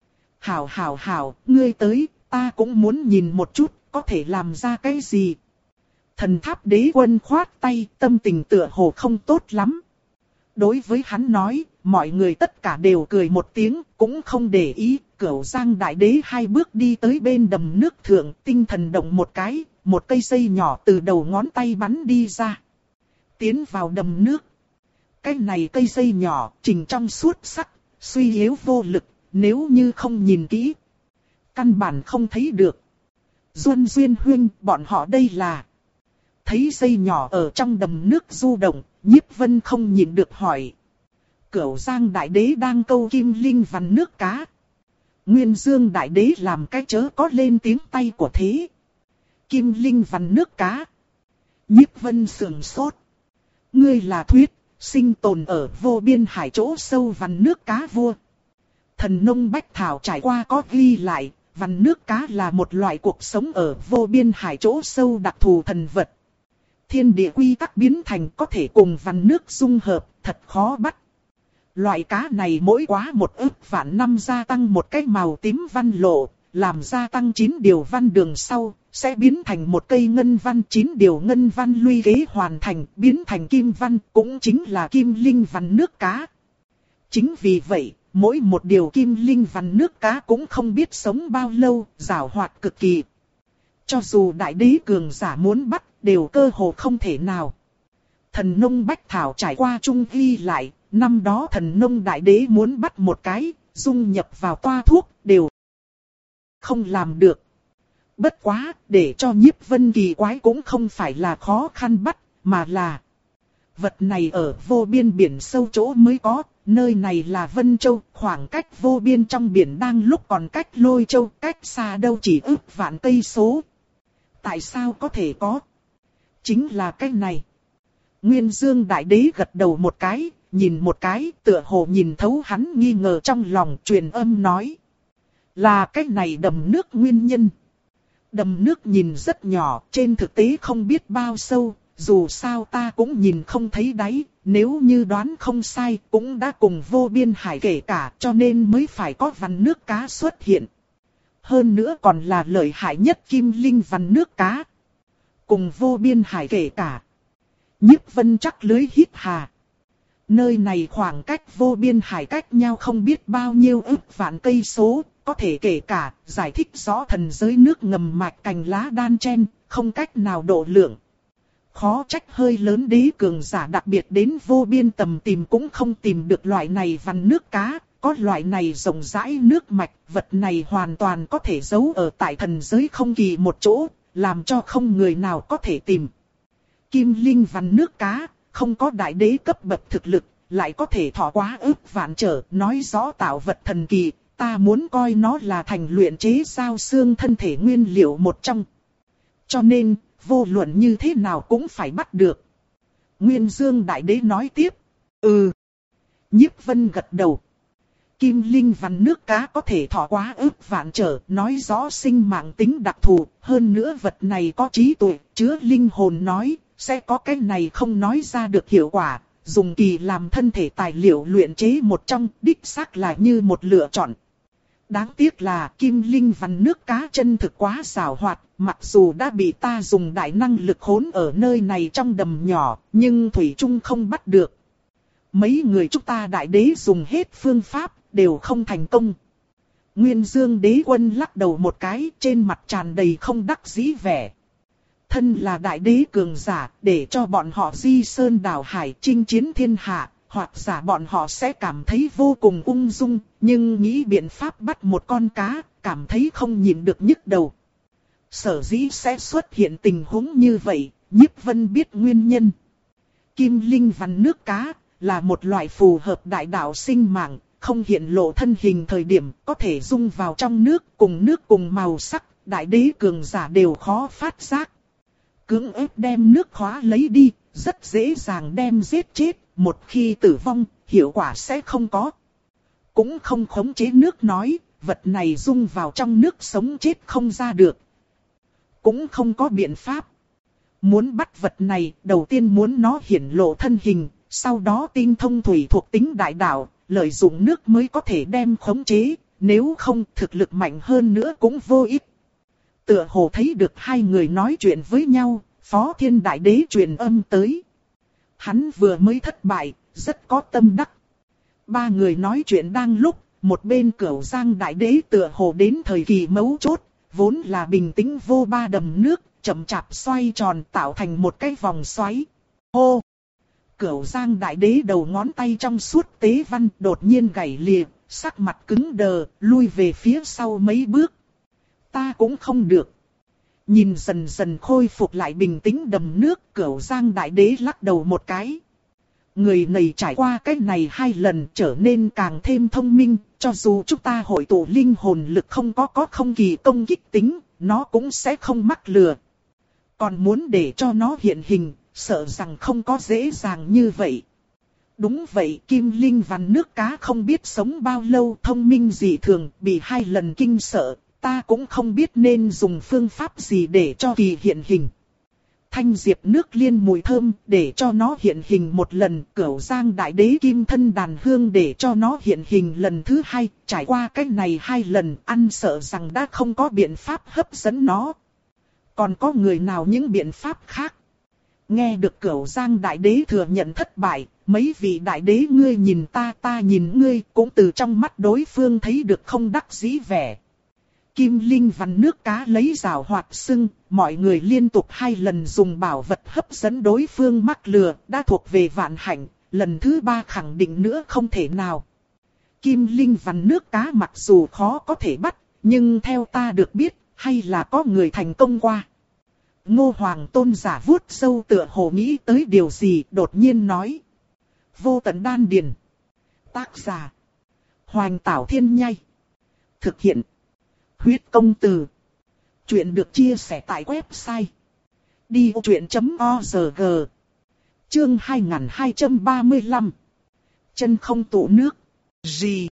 Hảo hảo hảo, ngươi tới, ta cũng muốn nhìn một chút, có thể làm ra cái gì. Thần Tháp đế quân khoát tay, tâm tình tựa hồ không tốt lắm. Đối với hắn nói, mọi người tất cả đều cười một tiếng, cũng không để ý. Cửu Giang đại đế hai bước đi tới bên đầm nước thượng, tinh thần động một cái, một cây dây nhỏ từ đầu ngón tay bắn đi ra. Tiến vào đầm nước. Cái này cây dây nhỏ, trình trong suốt sắc, suy yếu vô lực, nếu như không nhìn kỹ. Căn bản không thấy được. Duân Duyên huynh, bọn họ đây là... Thấy dây nhỏ ở trong đầm nước du động, Nhiếp Vân không nhịn được hỏi. Cửu Giang đại đế đang câu Kim Linh vằn nước cá. Nguyên Dương đại đế làm cái chớ có lên tiếng tay của thế. Kim Linh vằn nước cá. Nhiếp Vân sườn sốt. Ngươi là thuyết, sinh tồn ở vô biên hải chỗ sâu vằn nước cá vua. Thần Nông Bách Thảo trải qua có ghi lại, vằn nước cá là một loại cuộc sống ở vô biên hải chỗ sâu đặc thù thần vật. Thiên địa quy tắc biến thành có thể cùng vằn nước dung hợp, thật khó bắt. Loại cá này mỗi quá một ức vạn năm gia tăng một cái màu tím văn lộ, làm gia tăng chín điều văn đường sau, sẽ biến thành một cây ngân văn. Chín điều ngân văn luy kế hoàn thành, biến thành kim văn, cũng chính là kim linh văn nước cá. Chính vì vậy, mỗi một điều kim linh văn nước cá cũng không biết sống bao lâu, giàu hoạt cực kỳ. Cho dù đại đế cường giả muốn bắt, đều cơ hồ không thể nào. Thần nông bách thảo trải qua chung ghi lại, năm đó thần nông đại đế muốn bắt một cái, dung nhập vào toa thuốc, đều không làm được. Bất quá, để cho Nhiếp Vân kỳ quái cũng không phải là khó khăn bắt, mà là vật này ở vô biên biển sâu chỗ mới có, nơi này là Vân Châu, khoảng cách vô biên trong biển đang lúc còn cách Lôi Châu, cách xa đâu chỉ ước vạn cây số. Tại sao có thể có? Chính là cái này. Nguyên Dương Đại Đế gật đầu một cái, nhìn một cái, tựa hồ nhìn thấu hắn nghi ngờ trong lòng, truyền âm nói. Là cái này đầm nước nguyên nhân. Đầm nước nhìn rất nhỏ, trên thực tế không biết bao sâu, dù sao ta cũng nhìn không thấy đáy, nếu như đoán không sai cũng đã cùng vô biên hải kể cả, cho nên mới phải có vằn nước cá xuất hiện. Hơn nữa còn là lợi hại nhất kim linh vằn nước cá. Cùng vô biên hải kể cả. Nhiếp Vân chắc lưới hít hà. Nơi này khoảng cách vô biên hải cách nhau không biết bao nhiêu ức vạn cây số, có thể kể cả, giải thích rõ thần giới nước ngầm mạch cành lá đan chen, không cách nào độ lượng. Khó trách hơi lớn đế cường giả đặc biệt đến vô biên tầm tìm cũng không tìm được loại này vằn nước cá, có loại này rộng rãi nước mạch, vật này hoàn toàn có thể giấu ở tại thần giới không kỳ một chỗ, làm cho không người nào có thể tìm. Kim linh vằn nước cá, không có đại đế cấp bậc thực lực, lại có thể thọ quá ức vạn trở, nói rõ tạo vật thần kỳ, ta muốn coi nó là thành luyện chế sao xương thân thể nguyên liệu một trong. Cho nên, vô luận như thế nào cũng phải bắt được. Nguyên Dương Đại Đế nói tiếp. Ừ. Nhiếp Vân gật đầu. Kim linh vằn nước cá có thể thọ quá ức vạn trở, nói rõ sinh mạng tính đặc thù, hơn nữa vật này có trí tuệ, chứa linh hồn nói, sẽ có cái này không nói ra được hiệu quả, dùng kỳ làm thân thể tài liệu luyện chế một trong, đích xác là như một lựa chọn. Đáng tiếc là kim linh vằn nước cá chân thực quá xảo hoạt, mặc dù đã bị ta dùng đại năng lực khốn ở nơi này trong đầm nhỏ, nhưng thủy chung không bắt được. Mấy người chúng ta đại đế dùng hết phương pháp, đều không thành công. Nguyên Dương Đế Quân lắc đầu một cái, trên mặt tràn đầy không đắc dĩ vẻ. Thân là đại đế cường giả, để cho bọn họ di sơn đảo hải chinh chiến thiên hạ, hoặc giả bọn họ sẽ cảm thấy vô cùng ung dung, nhưng nghĩ biện pháp bắt một con cá, cảm thấy không nhịn được nhức đầu. Sở dĩ sẽ xuất hiện tình huống như vậy, Nhiếp Vân biết nguyên nhân. Kim linh vằn nước cá là một loại phù hợp đại đạo sinh mạng, không hiện lộ thân hình thời điểm có thể dung vào trong nước, cùng nước cùng màu sắc, đại đế cường giả đều khó phát giác. Cưỡng ép đem nước khóa lấy đi, rất dễ dàng đem giết chết, một khi tử vong, hiệu quả sẽ không có. Cũng không khống chế nước nói, vật này dung vào trong nước sống chết không ra được. Cũng không có biện pháp. Muốn bắt vật này, đầu tiên muốn nó hiển lộ thân hình, sau đó tinh thông thủy thuộc tính đại đạo, lợi dụng nước mới có thể đem khống chế, nếu không thực lực mạnh hơn nữa cũng vô ích. Tựa hồ thấy được hai người nói chuyện với nhau, Phó Thiên Đại Đế truyền âm tới. Hắn vừa mới thất bại, rất có tâm đắc. Ba người nói chuyện đang lúc, một bên Cửu Giang Đại Đế tựa hồ đến thời kỳ mấu chốt, vốn là bình tĩnh vô ba đầm nước, chậm chạp xoay tròn tạo thành một cái vòng xoáy. Hô! Cửu Giang Đại Đế đầu ngón tay trong suốt tế văn đột nhiên gãy lìa, sắc mặt cứng đờ, lui về phía sau mấy bước. Ta cũng không được. Nhìn dần dần khôi phục lại bình tĩnh đầm nước, Cửu Giang Đại Đế lắc đầu một cái. Người này trải qua cái này hai lần trở nên càng thêm thông minh, cho dù chúng ta hội tụ linh hồn lực không có có không kỳ công kích tính, nó cũng sẽ không mắc lừa. Còn muốn để cho nó hiện hình, sợ rằng không có dễ dàng như vậy. Đúng vậy, Kim Linh vằn nước cá không biết sống bao lâu, thông minh dị thường, bị hai lần kinh sợ, ta cũng không biết nên dùng phương pháp gì để cho kỳ hiện hình. Thanh diệp nước liên mùi thơm để cho nó hiện hình một lần, Cửu Giang Đại Đế kim thân đàn hương để cho nó hiện hình lần thứ hai, trải qua cách này hai lần ăn sợ rằng đã không có biện pháp hấp dẫn nó. Còn có người nào những biện pháp khác? Nghe được Cửu Giang đại đế thừa nhận thất bại, mấy vị đại đế ngươi nhìn ta ta nhìn ngươi cũng từ trong mắt đối phương thấy được không đắc dĩ vẻ. Kim Linh vằn nước cá lấy rào hoạt sưng, mọi người liên tục hai lần dùng bảo vật hấp dẫn đối phương mắc lừa, đã thuộc về vạn hạnh, lần thứ ba khẳng định nữa không thể nào. Kim Linh vằn nước cá mặc dù khó có thể bắt, nhưng theo ta được biết, hay là có người thành công qua. Ngô Hoàng Tôn giả vuốt râu tựa hồ nghĩ tới điều gì, đột nhiên nói. Vô tận đan điền. Tác giả. Hoành Tảo Thiên Nhai. Thực hiện. Huyết công từ. Chuyện được chia sẻ tại website. đi vô chuyện chấm org. Chương hai nghìn hai trăm ba mươi lăm. Chân không tụ nước. Gì?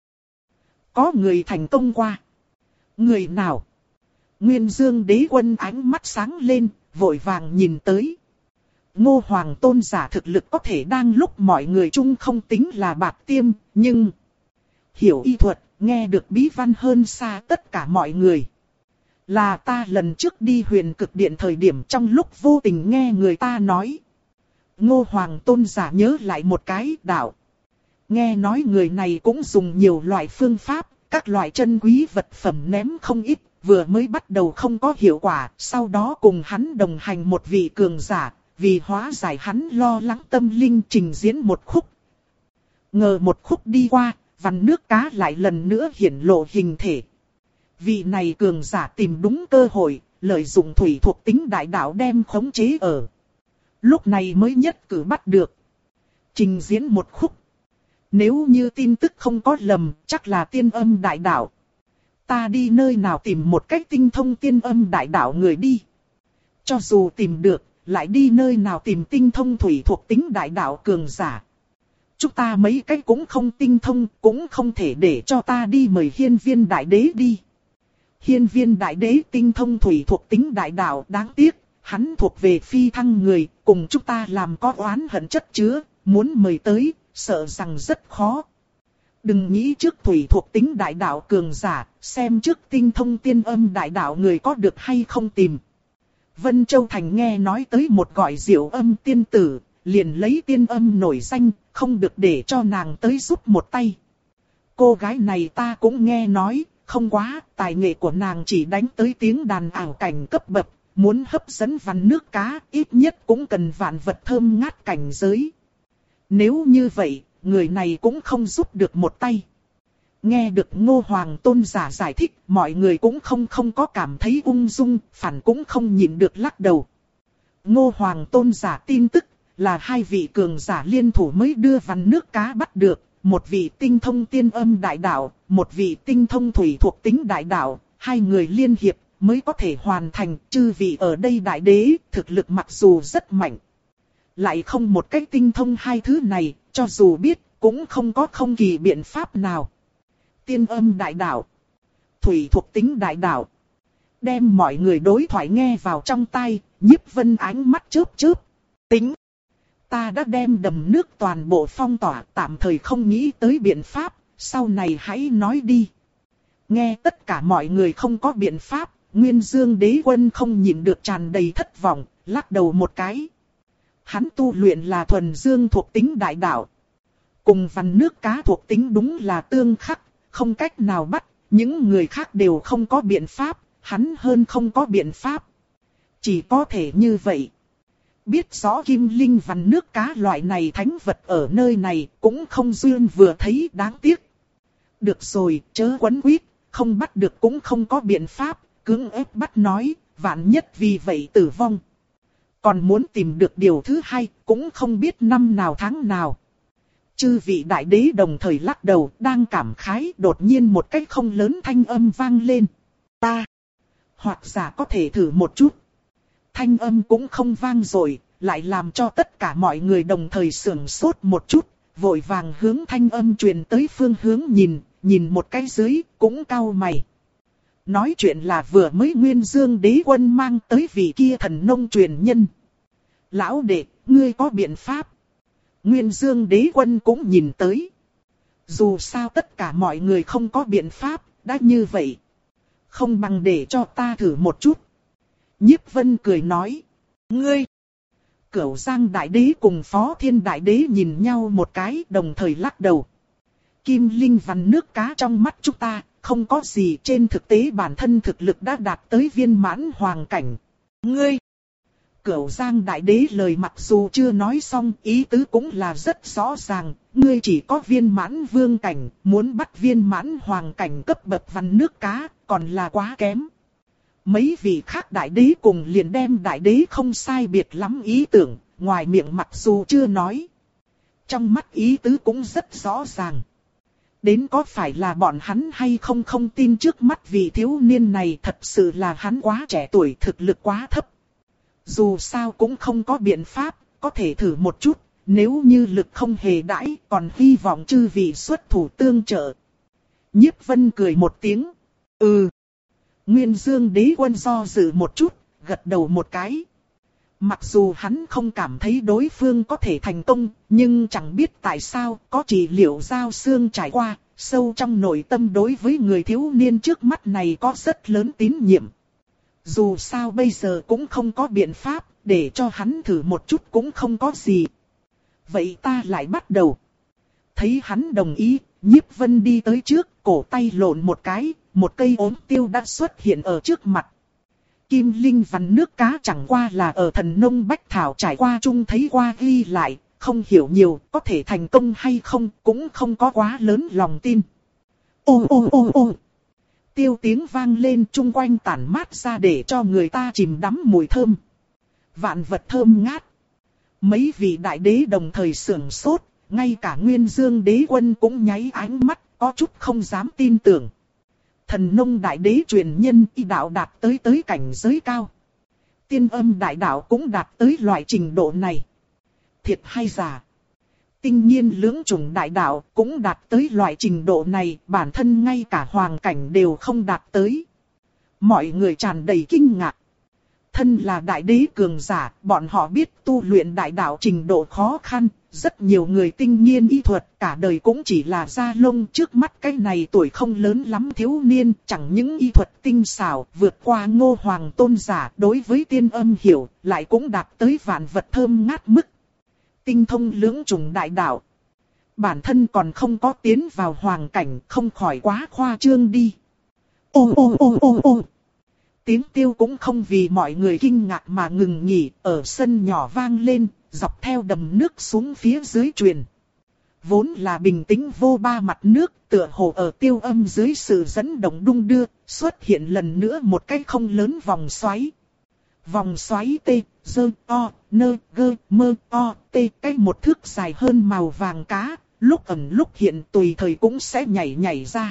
Có người thành công qua. Người nào? Nguyên Dương Đế Quân ánh mắt sáng lên, vội vàng nhìn tới. Ngô Hoàng Tôn giả thực lực có thể đang lúc mọi người chung không tính là bạc tiêm, nhưng hiểu y thuật, nghe được bí văn hơn xa tất cả mọi người. Là ta lần trước đi Huyền Cực Điện thời điểm trong lúc vô tình nghe người ta nói. Ngô Hoàng Tôn giả nhớ lại một cái đạo. Nghe nói người này cũng dùng nhiều loại phương pháp, các loại chân quý vật phẩm ném không ít, vừa mới bắt đầu không có hiệu quả, sau đó cùng hắn đồng hành một vị cường giả, vì hóa giải hắn lo lắng tâm linh trình diễn một khúc. Ngờ một khúc đi qua, vằn nước cá lại lần nữa hiển lộ hình thể. Vị này cường giả tìm đúng cơ hội, lợi dụng thủy thuộc tính đại đạo đem khống chế ở. Lúc này mới nhất cử bắt được. Trình diễn một khúc. Nếu như tin tức không có lầm, chắc là tiên âm đại đạo. Ta đi nơi nào tìm một cách tinh thông tiên âm đại đạo người đi. Cho dù tìm được, lại đi nơi nào tìm tinh thông thủy thuộc tính đại đạo cường giả. Chúng ta mấy cách cũng không tinh thông, cũng không thể để cho ta đi mời Hiên Viên đại đế đi. Hiên Viên đại đế tinh thông thủy thuộc tính đại đạo, đáng tiếc, hắn thuộc về phi thăng người, cùng chúng ta làm có oán hận chất chứa, muốn mời tới, sợ rằng rất khó. Đừng nghĩ trước thủy thuộc tính đại đạo cường giả, xem trước tinh thông tiên âm đại đạo người có được hay không tìm. Vân Châu Thành nghe nói tới một gọi diệu âm tiên tử, liền lấy tiên âm nổi danh, không được để cho nàng tới giúp một tay. Cô gái này ta cũng nghe nói, không quá, tài nghệ của nàng chỉ đánh tới tiếng đàn ảo cảnh cấp bậc, muốn hấp dẫn vằn nước cá, ít nhất cũng cần vạn vật thơm ngát cảnh giới. Nếu như vậy, người này cũng không giúp được một tay. Nghe được Ngô Hoàng Tôn giả giải thích, mọi người cũng không không có cảm thấy ung dung, phản cũng không nhịn được lắc đầu. Ngô Hoàng Tôn giả tin tức là hai vị cường giả liên thủ mới đưa vằn nước cá bắt được, một vị tinh thông tiên âm đại đạo, một vị tinh thông thủy thuộc tính đại đạo, hai người liên hiệp mới có thể hoàn thành. Chư vị ở đây đại đế, thực lực mặc dù rất mạnh, lại không một cách tinh thông hai thứ này, cho dù biết, cũng không có không kỳ biện pháp nào. Tiên âm đại đạo, thủy thuộc tính đại đạo. Đem mọi người đối thoại nghe vào trong tai, Nhiếp Vân ánh mắt chớp chớp. Tính, ta đã đem đầm nước toàn bộ phong tỏa, tạm thời không nghĩ tới biện pháp, sau này hãy nói đi. Nghe tất cả mọi người không có biện pháp, Nguyên Dương Đế Quân không nhịn được tràn đầy thất vọng, lắc đầu một cái. Hắn tu luyện là thuần dương thuộc tính đại đạo. Cùng vằn nước cá thuộc tính đúng là tương khắc, không cách nào bắt, những người khác đều không có biện pháp, hắn hơn không có biện pháp. Chỉ có thể như vậy. Biết rõ kim linh vằn nước cá loại này thánh vật ở nơi này cũng không duyên vừa thấy, đáng tiếc. Được rồi, chớ quấn quýt, không bắt được cũng không có biện pháp, cưỡng ép bắt nói, vạn nhất vì vậy tử vong. Còn muốn tìm được điều thứ hai, cũng không biết năm nào tháng nào. Chư vị đại đế đồng thời lắc đầu, đang cảm khái, đột nhiên một cách không lớn thanh âm vang lên. Ta, hoặc giả có thể thử một chút. Thanh âm cũng không vang rồi, lại làm cho tất cả mọi người đồng thời sửng sốt một chút, vội vàng hướng thanh âm truyền tới phương hướng nhìn, nhìn một cái dưới, cũng cau mày. Nói chuyện là vừa mới Nguyên Dương Đế Quân mang tới vị kia thần nông truyền nhân. Lão đệ, ngươi có biện pháp? Nguyên Dương Đế Quân cũng nhìn tới. Dù sao tất cả mọi người không có biện pháp, đã như vậy. Không bằng để cho ta thử một chút. Nhiếp Vân cười nói. Ngươi! Cửu Giang Đại Đế cùng Phó Thiên Đại Đế nhìn nhau một cái đồng thời lắc đầu. Kim Linh Văn nước cá trong mắt chúng ta, không có gì, trên thực tế bản thân thực lực đã đạt tới viên mãn hoàng cảnh. Ngươi! Cửu Giang Đại Đế lời mặc dù chưa nói xong, ý tứ cũng là rất rõ ràng, ngươi chỉ có viên mãn vương cảnh, muốn bắt viên mãn hoàng cảnh cấp bậc văn nước cá, còn là quá kém. Mấy vị khác đại đế cùng liền đem đại đế không sai biệt lắm ý tưởng, ngoài miệng mặc dù chưa nói. Trong mắt ý tứ cũng rất rõ ràng. Đến có phải là bọn hắn hay không không tin trước mắt vị thiếu niên này, thật sự là hắn quá trẻ tuổi, thực lực quá thấp. Dù sao cũng không có biện pháp, có thể thử một chút, nếu như lực không hề đãi, còn hy vọng chư vị xuất thủ tương trợ. Nhiếp Vân cười một tiếng. Ừ. Nguyên Dương Đế Quân do dự một chút, gật đầu một cái. Mặc dù hắn không cảm thấy đối phương có thể thành công, nhưng chẳng biết tại sao có trị liệu giao xương trải qua, sâu trong nội tâm đối với người thiếu niên trước mắt này có rất lớn tín nhiệm. Dù sao bây giờ cũng không có biện pháp, để cho hắn thử một chút cũng không có gì. Vậy ta lại bắt đầu. Thấy hắn đồng ý, Nhiếp Vân đi tới trước, cổ tay lộn một cái, một cây ốm tiêu đã xuất hiện ở trước mặt. Kim Linh Văn nước cá chẳng qua là ở Thần Nông Bách Thảo trải qua chung thấy qua ghi lại, không hiểu nhiều, có thể thành công hay không, cũng không có quá lớn lòng tin. Ô ô ô ô. Tiêu tiếng vang lên, chung quanh tản mát ra để cho người ta chìm đắm mùi thơm. Vạn vật thơm ngát. Mấy vị đại đế đồng thời sưởng sốt, ngay cả Nguyên Dương Đế Quân cũng nháy ánh mắt, có chút không dám tin tưởng. Thần Nông Đại Đế truyền nhân y đạo đạt tới tới cảnh giới cao. Tiên Âm Đại Đạo cũng đạt tới loại trình độ này. Thiệt hay giả? Tinh Nhiên Lưỡng Chủng Đại Đạo cũng đạt tới loại trình độ này, bản thân ngay cả hoàng cảnh đều không đạt tới. Mọi người tràn đầy kinh ngạc. Thân là đại đế cường giả, bọn họ biết tu luyện đại đạo trình độ khó khăn, rất nhiều người tinh nghiên y thuật cả đời cũng chỉ là da lông, trước mắt cái này tuổi không lớn lắm thiếu niên, chẳng những y thuật tinh xảo vượt qua Ngô Hoàng tôn giả, đối với tiên âm hiểu, lại cũng đạt tới vạn vật thơm ngát mức. Tinh thông lưỡng chủng đại đạo. Bản thân còn không có tiến vào hoàng cảnh, không khỏi quá khoa trương đi. Ô ô ô ô ô. Tiếng tiêu cũng không vì mọi người kinh ngạc mà ngừng nghỉ, ở sân nhỏ vang lên, dọc theo đầm nước xuống phía dưới truyền. Vốn là bình tĩnh vô ba mặt nước, tựa hồ ở tiêu âm dưới sự dẫn động đung đưa, xuất hiện lần nữa một cái không lớn vòng xoáy. Vòng xoáy T, dơ, o, nơ, gơ, mơ, o, t, cái một thước dài hơn màu vàng cá, lúc ẩn lúc hiện tùy thời cũng sẽ nhảy nhảy ra.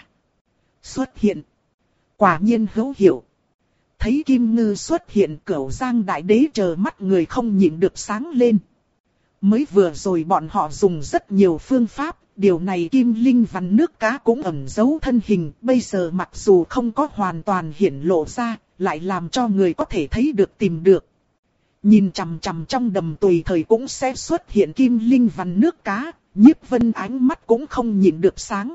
Xuất hiện. Quả nhiên hữu hiệu. Thấy Kim Ngư xuất hiện, Cửu Giang Đại Đế chờ mắt người không nhịn được sáng lên. Mới vừa rồi bọn họ dùng rất nhiều phương pháp, điều này Kim Linh Văn nước cá cũng ẩn giấu thân hình, bây giờ mặc dù không có hoàn toàn hiển lộ ra, lại làm cho người có thể thấy được tìm được. Nhìn chằm chằm trong đầm tùy thời cũng sẽ xuất hiện Kim Linh Văn nước cá, Nhiếp Vân ánh mắt cũng không nhịn được sáng.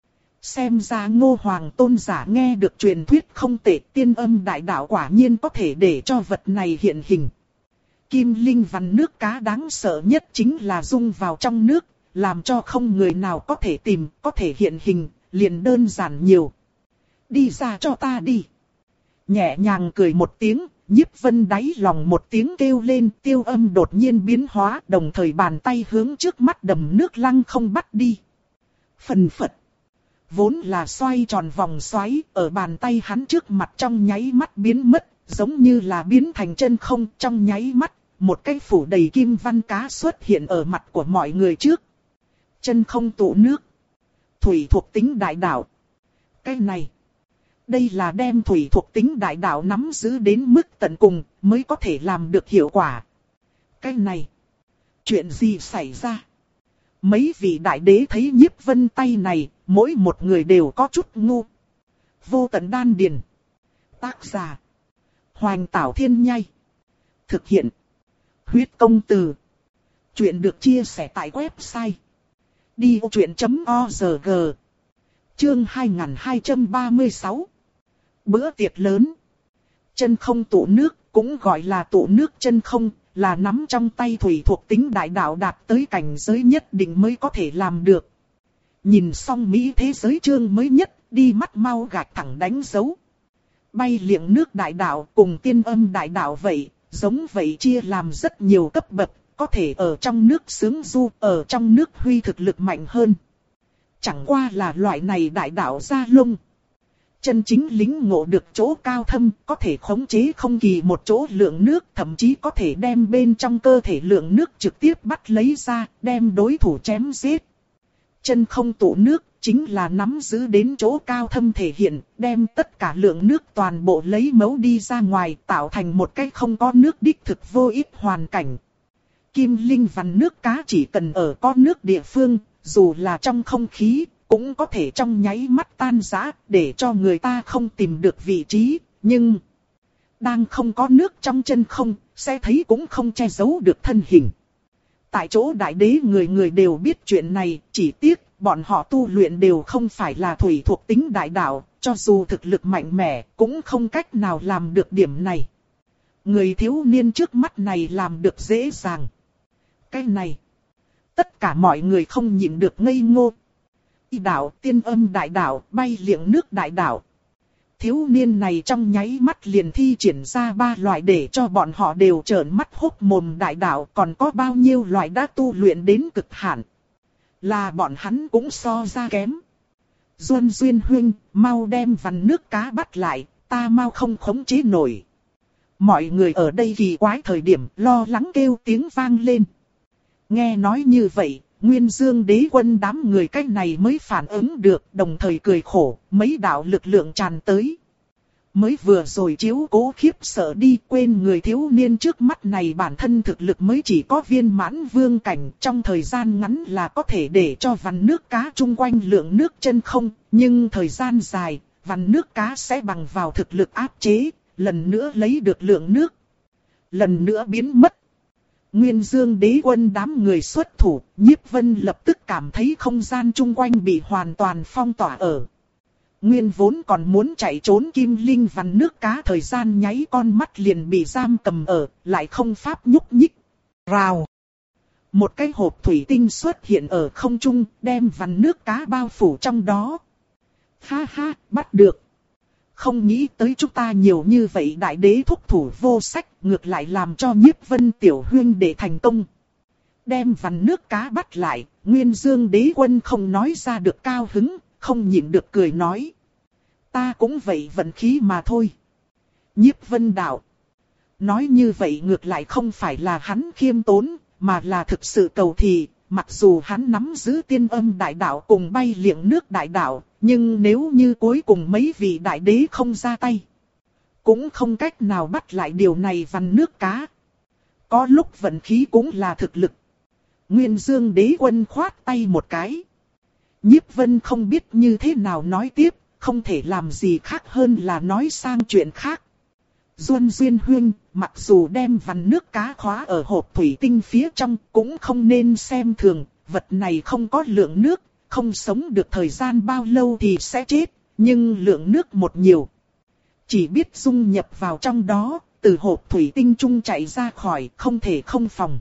Xem ra Ngô Hoàng tôn giả nghe được truyền thuyết không tệ, tiên âm đại đạo quả nhiên có thể để cho vật này hiện hình. Kim Linh Văn nước cá đáng sợ nhất chính là dung vào trong nước, làm cho không người nào có thể tìm, có thể hiện hình, liền đơn giản nhiều. Đi ra cho ta đi. Nhẹ nhàng cười một tiếng, Nhiếp Vân đáy lòng một tiếng kêu lên, tiêu âm đột nhiên biến hóa, đồng thời bàn tay hướng trước mắt đầm nước lăng không bắt đi. Phần phật. Vốn là xoay tròn vòng xoáy, ở bàn tay hắn trước mặt trong nháy mắt biến mất, giống như là biến thành chân không trong nháy mắt, một cái phủ đầy kim văn cá xuất hiện ở mặt của mọi người trước. Chân không tụ nước. Thủy thuộc tính đại đạo. Cái này, đây là đem thủy thuộc tính đại đạo nắm giữ đến mức tận cùng mới có thể làm được hiệu quả. Cái này, chuyện gì xảy ra? Mấy vị đại đế thấy Nhiếp Vân tay này, mỗi một người đều có chút ngu. Vô Tận Đan Điền. Tác giả: Hoành Tảo Thiên Nhai. Thực hiện: Huyết Công Từ. Chuyện được chia sẻ tại website đi ô truyện chấm org. Chương hai nghìn hai trăm ba mươi sáu. Bữa tiệc lớn. Chân không tụ nước, cũng gọi là tụ nước chân không, là nắm trong tay thủy thuộc tính đại đạo đạt tới cảnh giới nhất định mới có thể làm được. Nhìn xong Mỹ thế giới chương mới nhất, đi mắt mau gạch thẳng đánh dấu. Bay liệng nước đại đạo cùng tiên âm đại đạo vậy, giống vậy chia làm rất nhiều cấp bậc, có thể ở trong nước sướng du, ở trong nước huy thực lực mạnh hơn. Chẳng qua là loại này đại đạo ra lông. Chân chính lính ngộ được chỗ cao thâm, có thể khống chế không kỳ một chỗ lượng nước, thậm chí có thể đem bên trong cơ thể lượng nước trực tiếp bắt lấy ra, đem đối thủ chém giết. Chân không tụ nước, chính là nắm giữ đến chỗ cao thâm thể hiện, đem tất cả lượng nước toàn bộ lấy mấu đi ra ngoài, tạo thành một cái không có nước đích thực vô ích hoàn cảnh. Kim linh vằn nước cá chỉ cần ở có nước địa phương, dù là trong không khí, cũng có thể trong nháy mắt tan rã, để cho người ta không tìm được vị trí, nhưng đang không có nước trong chân không, sẽ thấy cũng không che giấu được thân hình. Tại chỗ đại đế người người đều biết chuyện này, chỉ tiếc bọn họ tu luyện đều không phải là thủy thuộc tính đại đạo, cho dù thực lực mạnh mẽ, cũng không cách nào làm được điểm này. Người thiếu niên trước mắt này làm được dễ dàng. Cái này, tất cả mọi người không nhịn được ngây ngô. Y đạo, tiên âm đại đạo, bay liệng nước đại đạo. Thiếu niên này trong nháy mắt liền thi triển ra ba loại để cho bọn họ đều trợn mắt hốc mồm đại đạo, còn có bao nhiêu loại đã tu luyện đến cực hạn. Là bọn hắn cũng so ra kém. Duân Duyên huynh, mau đem vằn nước cá bắt lại, ta mau không khống chế nổi. Mọi người ở đây kỳ quái thời điểm lo lắng kêu tiếng vang lên. Nghe nói như vậy, Nguyên Dương đế quân đám người cách này mới phản ứng được, đồng thời cười khổ, mấy đạo lực lượng tràn tới. Mới vừa rồi chiếu cố khiếp sợ đi, quên người thiếu niên trước mắt này bản thân thực lực mới chỉ có viên mãn vương cảnh, trong thời gian ngắn là có thể để cho vằn nước cá chung quanh lượng nước chân không, nhưng thời gian dài, vằn nước cá sẽ bằng vào thực lực áp chế, lần nữa lấy được lượng nước, lần nữa biến mất. Nguyên Dương đế quân đám người xuất thủ, Nhiếp Vân lập tức cảm thấy không gian chung quanh bị hoàn toàn phong tỏa ở. Nguyên vốn còn muốn chạy trốn kim linh vằn nước cá thời gian nháy con mắt liền bị giam cầm ở, lại không pháp nhúc nhích. Rào! Một cái hộp thủy tinh xuất hiện ở không trung, đem vằn nước cá bao phủ trong đó. Ha ha, bắt được! Không nghĩ tới chúng ta nhiều như vậy đại đế thúc thủ vô sách, ngược lại làm cho Nhiếp Vân tiểu huynh để thành công. Đem vằn nước cá bắt lại, Nguyên Dương đế quân không nói ra được cao hứng, không nhịn được cười nói. Ta cũng vậy vận khí mà thôi. Nhiếp Vân đạo. Nói như vậy ngược lại không phải là hắn khiêm tốn, mà là thực sự cầu thì. Mặc dù hắn nắm giữ tiên âm đại đạo cùng bay liệng nước đại đạo, nhưng nếu như cuối cùng mấy vị đại đế không ra tay, cũng không cách nào bắt lại điều này vằn nước cá. Có lúc vận khí cũng là thực lực. Nguyên Dương đế quân khoát tay một cái. Nhiếp Vân không biết như thế nào nói tiếp, không thể làm gì khác hơn là nói sang chuyện khác. Duân Duyên huynh, mặc dù đem vằn nước cá khóa ở hộp thủy tinh phía trong, cũng không nên xem thường, vật này không có lượng nước, không sống được thời gian bao lâu thì sẽ chết, nhưng lượng nước một nhiều. Chỉ biết dung nhập vào trong đó, từ hộp thủy tinh trung chạy ra khỏi, không thể không phòng.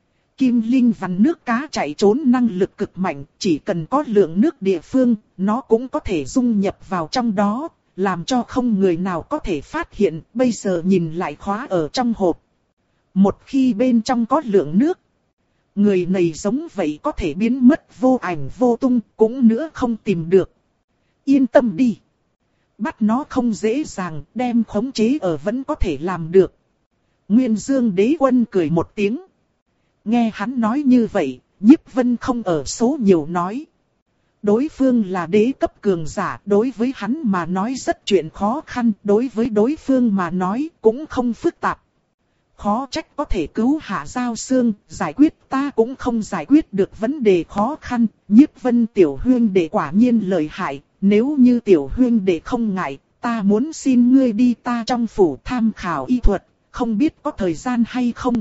Kim linh vằn nước cá chạy trốn năng lực cực mạnh, chỉ cần có lượng nước địa phương, nó cũng có thể dung nhập vào trong đó, làm cho không người nào có thể phát hiện, bây giờ nhìn lại khóa ở trong hộp. Một khi bên trong có lượng nước, người này giống vậy có thể biến mất vô ảnh vô tung, cũng nữa không tìm được. Yên tâm đi. Bắt nó không dễ dàng, đem khống chế ở vẫn có thể làm được. Nguyên Dương đế quân cười một tiếng. Nghe hắn nói như vậy, Nhiếp Vân không ở số nhiều nói. Đối phương là đế cấp cường giả, đối với hắn mà nói rất chuyện khó khăn, đối với đối phương mà nói cũng không phức tạp. Khó trách có thể cứu Hạ Giao Sương, giải quyết ta cũng không giải quyết được vấn đề khó khăn. Nhiếp Vân tiểu huynh đệ quả nhiên lợi hại, nếu như tiểu huynh đệ không ngại, ta muốn xin ngươi đi ta trong phủ tham khảo y thuật, không biết có thời gian hay không.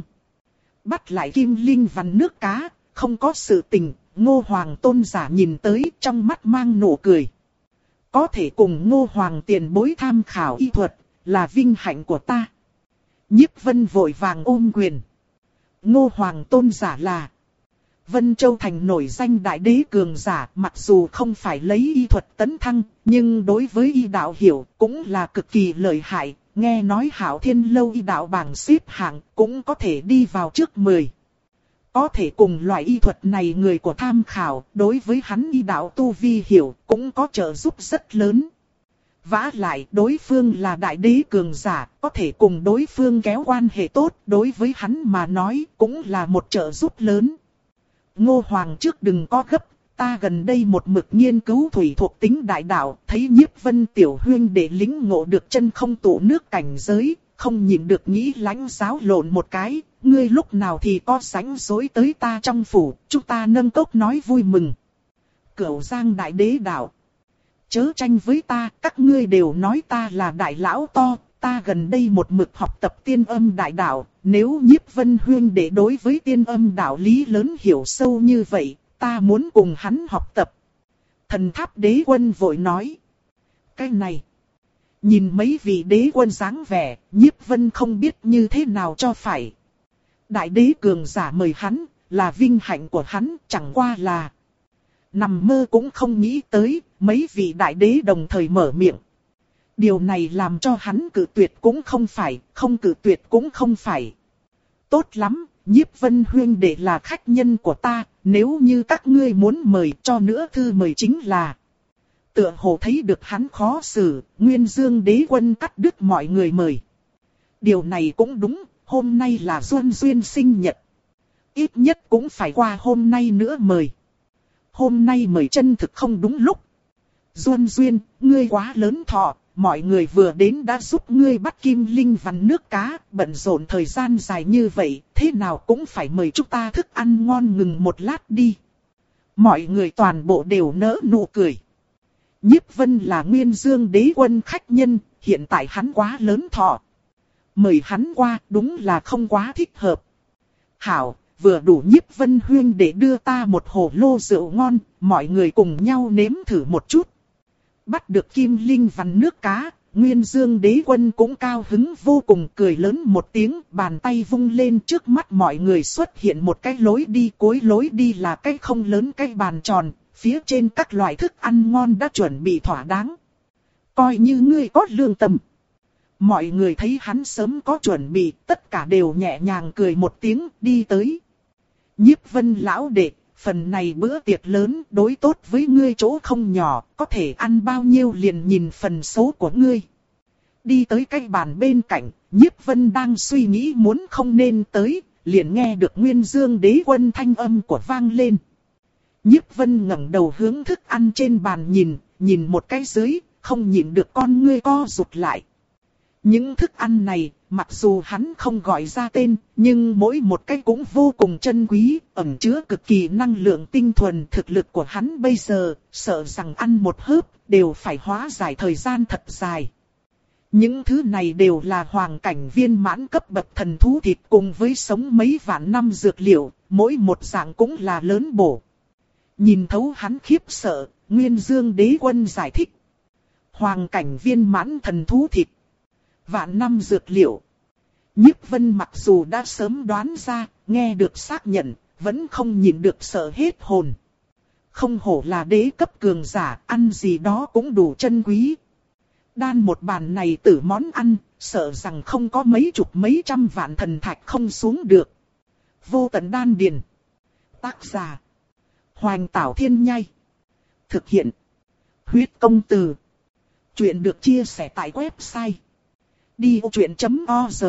Bắt lại kim linh vằn nước cá, không có sự tình, Ngô Hoàng tôn giả nhìn tới trong mắt mang nụ cười. Có thể cùng Ngô Hoàng tiền bối tham khảo y thuật, là vinh hạnh của ta. Nhiếp Vân vội vàng ôm quyền. Ngô Hoàng tôn giả là Vân Châu Thành nổi danh đại đế cường giả, mặc dù không phải lấy y thuật tấn thăng, nhưng đối với y đạo hiểu cũng là cực kỳ lợi hại. Nghe nói Hạo Thiên Lâu y đạo bảng xếp hạng cũng có thể đi vào trước mười. Có thể cùng loại y thuật này người của tham khảo, đối với hắn y đạo tu vi hiểu cũng có trợ giúp rất lớn. Vả lại đối phương là đại đế cường giả, có thể cùng đối phương kéo quan hệ tốt, đối với hắn mà nói cũng là một trợ giúp lớn. Ngô Hoàng trước đừng có gấp, ta gần đây một mực nghiên cứu thủy thuộc tính đại đạo, thấy Nhiếp Vân tiểu huyên để lĩnh ngộ được chân không tụ nước cảnh giới, không nhìn được nghĩ lãnh giáo lộn một cái, ngươi lúc nào thì có rảnh rỗi tới ta trong phủ, chúng ta nâng cốc nói vui mừng. Cửu Giang đại đế đạo. Chớ tranh với ta, các ngươi đều nói ta là đại lão to, ta gần đây một mực học tập tiên âm đại đạo, nếu Nhiếp Vân huyên để đối với tiên âm đạo lý lớn hiểu sâu như vậy, ta muốn cùng hắn học tập. Thần Tháp đế quân vội nói. Cái này, nhìn mấy vị đế quân dáng vẻ, Nhiếp Vân không biết như thế nào cho phải. Đại đế cường giả mời hắn, là vinh hạnh của hắn, chẳng qua là nằm mơ cũng không nghĩ tới, mấy vị đại đế đồng thời mở miệng. Điều này làm cho hắn cự tuyệt cũng không phải, không cự tuyệt cũng không phải. Tốt lắm, Nhiếp Vân huyên đệ là khách nhân của ta, nếu như các ngươi muốn mời cho nữa thư mời chính là. Tựa hồ thấy được hắn khó xử, Nguyên Dương đế quân cắt đứt mọi người mời. Điều này cũng đúng, hôm nay là Duân Duyên sinh nhật. Ít nhất cũng phải qua hôm nay nữa mời. Hôm nay mời chân thực không đúng lúc. Duân Duyên, ngươi quá lớn thọ, mọi người vừa đến đã giúp ngươi bắt kim linh vằn nước cá, bận rộn thời gian dài như vậy, thế nào cũng phải mời chúng ta thức ăn ngon ngừng một lát đi. Mọi người toàn bộ đều nỡ nụ cười. Nhiếp Vân là Nguyên Dương đế quân khách nhân, hiện tại hắn quá lớn thọ. Mời hắn qua đúng là không quá thích hợp. Hảo, vừa đủ Nhiếp Vân huyên để đưa ta một hồ lô rượu ngon, mọi người cùng nhau nếm thử một chút. Bắt được kim linh vằn nước cá, Nguyên Dương đế quân cũng cao hứng vô cùng, cười lớn một tiếng, bàn tay vung lên, trước mắt mọi người xuất hiện một cái lối đi, cuối lối đi là cái không lớn cái bàn tròn, phía trên các loại thức ăn ngon đã chuẩn bị thỏa đáng. Coi như ngươi có lương tâm. Mọi người thấy hắn sớm có chuẩn bị, tất cả đều nhẹ nhàng cười một tiếng, đi tới. Nhiếp Vân lão đệ, phần này bữa tiệc lớn đối tốt với ngươi chỗ không nhỏ, có thể ăn bao nhiêu liền nhìn phần số của ngươi. Đi tới cái bàn bên cạnh, Nhiếp Vân đang suy nghĩ muốn không nên tới, liền nghe được Nguyên Dương đế quân thanh âm của vang lên. Nhiếp Vân ngẩng đầu hướng thức ăn trên bàn nhìn, nhìn một cái dưới, không nhịn được con ngươi co rụt lại. Những thức ăn này, mặc dù hắn không gọi ra tên, nhưng mỗi một cái cũng vô cùng chân quý, ẩn chứa cực kỳ năng lượng tinh thuần. Thực lực của hắn bây giờ, sợ rằng ăn một hớp, đều phải hóa giải thời gian thật dài. Những thứ này đều là hoàng cảnh viên mãn cấp bậc thần thú thịt cùng với sống mấy vạn năm dược liệu, mỗi một dạng cũng là lớn bổ. Nhìn thấu hắn khiếp sợ, Nguyên Dương đế quân giải thích. Hoàng cảnh viên mãn thần thú thịt, vạn năm dược liệu. Nhiếp Vân mặc dù đã sớm đoán ra, nghe được xác nhận, vẫn không nhịn được sợ hết hồn. Không hổ là đế cấp cường giả, ăn gì đó cũng đủ chân quý. Đan một bàn này tử món ăn, sợ rằng không có mấy chục mấy trăm vạn thần thạch không xuống được. Vô tận đan điền. Tác giả Hoành Tảo Thiên Nhai. Thực hiện Huyết Công Từ. Chuyện được chia sẻ tại website đi ô chuyện chấm org.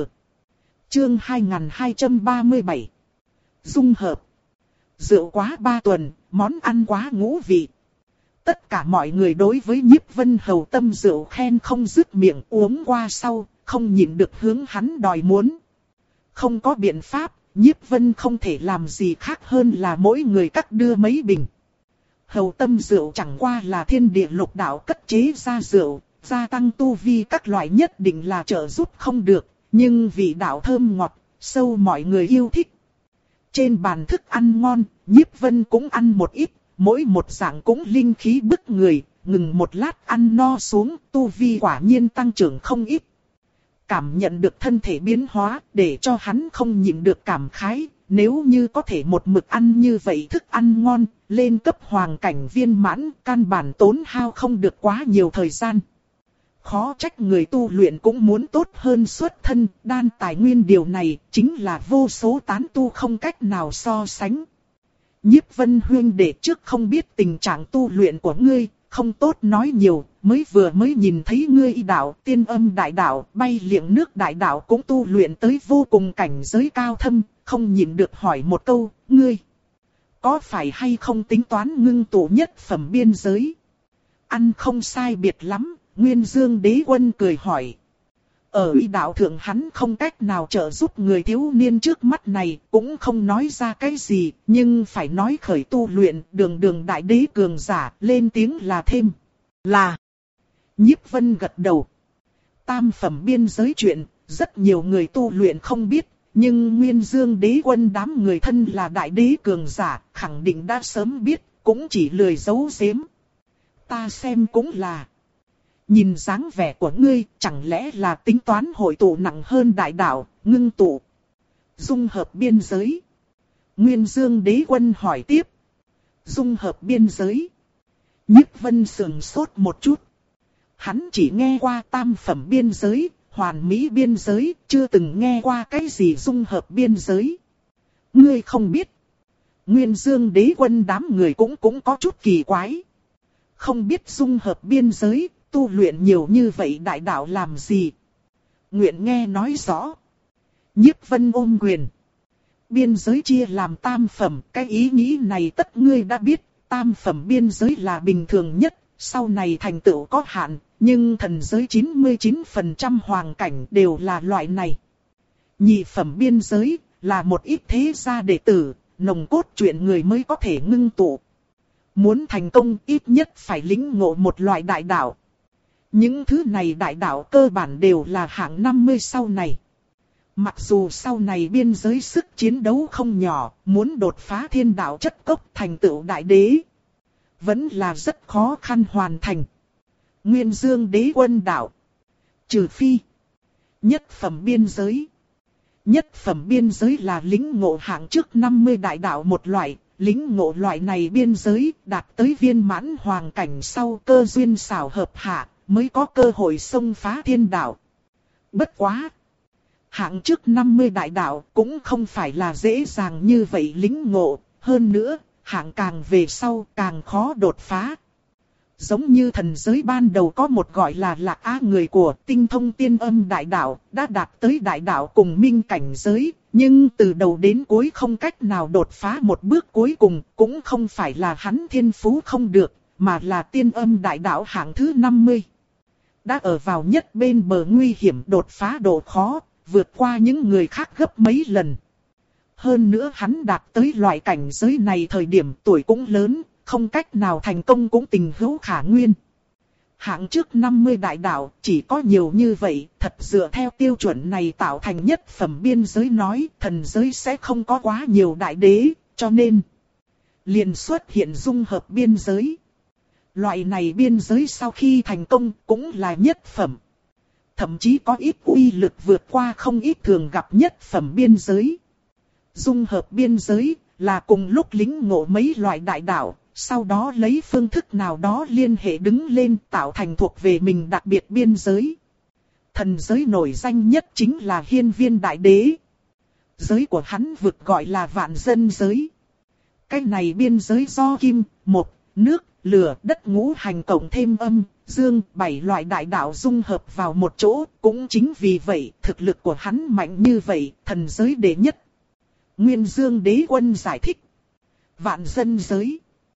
Chương hai nghìn hai trăm ba mươi bảy. Dung hợp. Rượu quá ba tuần, món ăn quá ngũ vị. Tất cả mọi người đối với Nhiếp Vân hầu tâm rượu khen không dứt miệng, uống qua sau, không nhịn được hướng hắn đòi muốn. Không có biện pháp, Nhiếp Vân không thể làm gì khác hơn là mỗi người cắt đưa mấy bình. Hầu tâm rượu chẳng qua là thiên địa lục đạo cất chế ra rượu, gia tăng tu vi các loại nhất định là trợ giúp không được, nhưng vị đạo thơm ngọt, sâu mọi người yêu thích. Trên bàn thức ăn ngon, Nhiếp Vân cũng ăn một ít, mỗi một dạng cũng linh khí bức người, ngừng một lát ăn no xuống, tu vi quả nhiên tăng trưởng không ít. cảm nhận được thân thể biến hóa, để cho hắn không nhịn được cảm khái. Nếu như có thể một mực ăn như vậy thức ăn ngon, lên cấp hoàng cảnh viên mãn, căn bản tốn hao không được quá nhiều thời gian. Khó trách người tu luyện cũng muốn tốt hơn xuất thân, đan tài nguyên điều này chính là vô số tán tu không cách nào so sánh. Nhiếp Vân huynh đệ trước không biết tình trạng tu luyện của ngươi, không tốt nói nhiều, mới vừa mới nhìn thấy ngươi y đạo, tiên âm đại đạo, bay liệng nước đại đạo cũng tu luyện tới vô cùng cảnh giới cao thâm, không nhịn được hỏi một câu, ngươi có phải hay không tính toán ngưng tụ nhất phẩm biên giới? Ăn không sai biệt lắm, Nguyên Dương Đế Quân cười hỏi. Ở y đạo thượng hắn không cách nào trợ giúp người thiếu niên trước mắt này, cũng không nói ra cái gì, nhưng phải nói khởi tu luyện, đường đường đại đế cường giả, lên tiếng là thêm. Là. Nhiếp Vân gật đầu. Tam phẩm biên giới chuyện, rất nhiều người tu luyện không biết, nhưng Nguyên Dương Đế Quân đám người thân là đại đế cường giả, khẳng định đã sớm biết, cũng chỉ lười giấu giếm. Ta xem cũng là. Nhìn dáng vẻ của ngươi, chẳng lẽ là tính toán hội tụ nặng hơn đại đạo, ngưng tụ, dung hợp biên giới? Nguyên Dương Đế Quân hỏi tiếp. Dung hợp biên giới? Nhiếp Vân sườn sốt một chút. Hắn chỉ nghe qua tam phẩm biên giới, hoàn mỹ biên giới, chưa từng nghe qua cái gì dung hợp biên giới. Ngươi không biết. Nguyên Dương Đế Quân đám người cũng cũng có chút kỳ quái. Không biết dung hợp biên giới, tu luyện nhiều như vậy đại đạo làm gì? Nguyện nghe nói rõ. Nhiếp Vân ôm quyền. Biên giới chia làm tam phẩm, cái ý nghĩ này tất ngươi đã biết, tam phẩm biên giới là bình thường nhất, sau này thành tựu có hạn, nhưng thần giới chín mươi chín phần trăm hoàng cảnh đều là loại này. Nhị phẩm biên giới là một ít thế gia đệ tử, nồng cốt truyện người mới có thể ngưng tụ. Muốn thành công ít nhất phải lĩnh ngộ một loại đại đạo. Những thứ này đại đạo cơ bản đều là hạng năm mươi sau này. Mặc dù sau này biên giới sức chiến đấu không nhỏ, muốn đột phá thiên đạo chất cốc thành tựu đại đế, vẫn là rất khó khăn hoàn thành. Nguyên Dương Đế Quân đạo. Trừ phi nhất phẩm biên giới. Nhất phẩm biên giới là lĩnh ngộ hạng trước năm mươi đại đạo một loại. Lĩnh ngộ loại này biên giới đạt tới viên mãn hoàng cảnh sau cơ duyên xảo hợp hạ, mới có cơ hội xông phá thiên đạo. Bất quá! Hạng trước năm mươi đại đạo cũng không phải là dễ dàng như vậy lĩnh ngộ, hơn nữa, hạng càng về sau càng khó đột phá. Giống như thần giới ban đầu có một gọi là Lạc Á người của tinh thông tiên âm đại đạo, đã đạt tới đại đạo cùng minh cảnh giới, nhưng từ đầu đến cuối không cách nào đột phá một bước cuối cùng, cũng không phải là hắn thiên phú không được, mà là tiên âm đại đạo hạng thứ năm mươi. Đã ở vào nhất bên bờ nguy hiểm đột phá độ khó, vượt qua những người khác gấp mấy lần. Hơn nữa hắn đạt tới loại cảnh giới này thời điểm tuổi cũng lớn, không cách nào thành công cũng tình hữu khả nguyên. Hạng trước năm mươi đại đạo chỉ có nhiều như vậy, thật dựa theo tiêu chuẩn này tạo thành nhất phẩm biên giới nói, thần giới sẽ không có quá nhiều đại đế, cho nên liền xuất hiện dung hợp biên giới. Loại này biên giới sau khi thành công cũng là nhất phẩm. Thậm chí có ít uy lực vượt qua không ít thường gặp nhất phẩm biên giới. Dung hợp biên giới là cùng lúc lĩnh ngộ mấy loại đại đạo, sau đó lấy phương thức nào đó liên hệ đứng lên tạo thành thuộc về mình đặc biệt biên giới. Thần giới nổi danh nhất chính là Hiên Viên Đại Đế. Giới của hắn vực gọi là vạn dân giới. Cái này biên giới do kim, mộc, nước, lửa, đất ngũ hành cộng thêm âm, dương, bảy loại đại đạo dung hợp vào một chỗ, cũng chính vì vậy thực lực của hắn mạnh như vậy, thần giới đệ nhất. Nguyên Dương Đế Quân giải thích. Vạn dân giới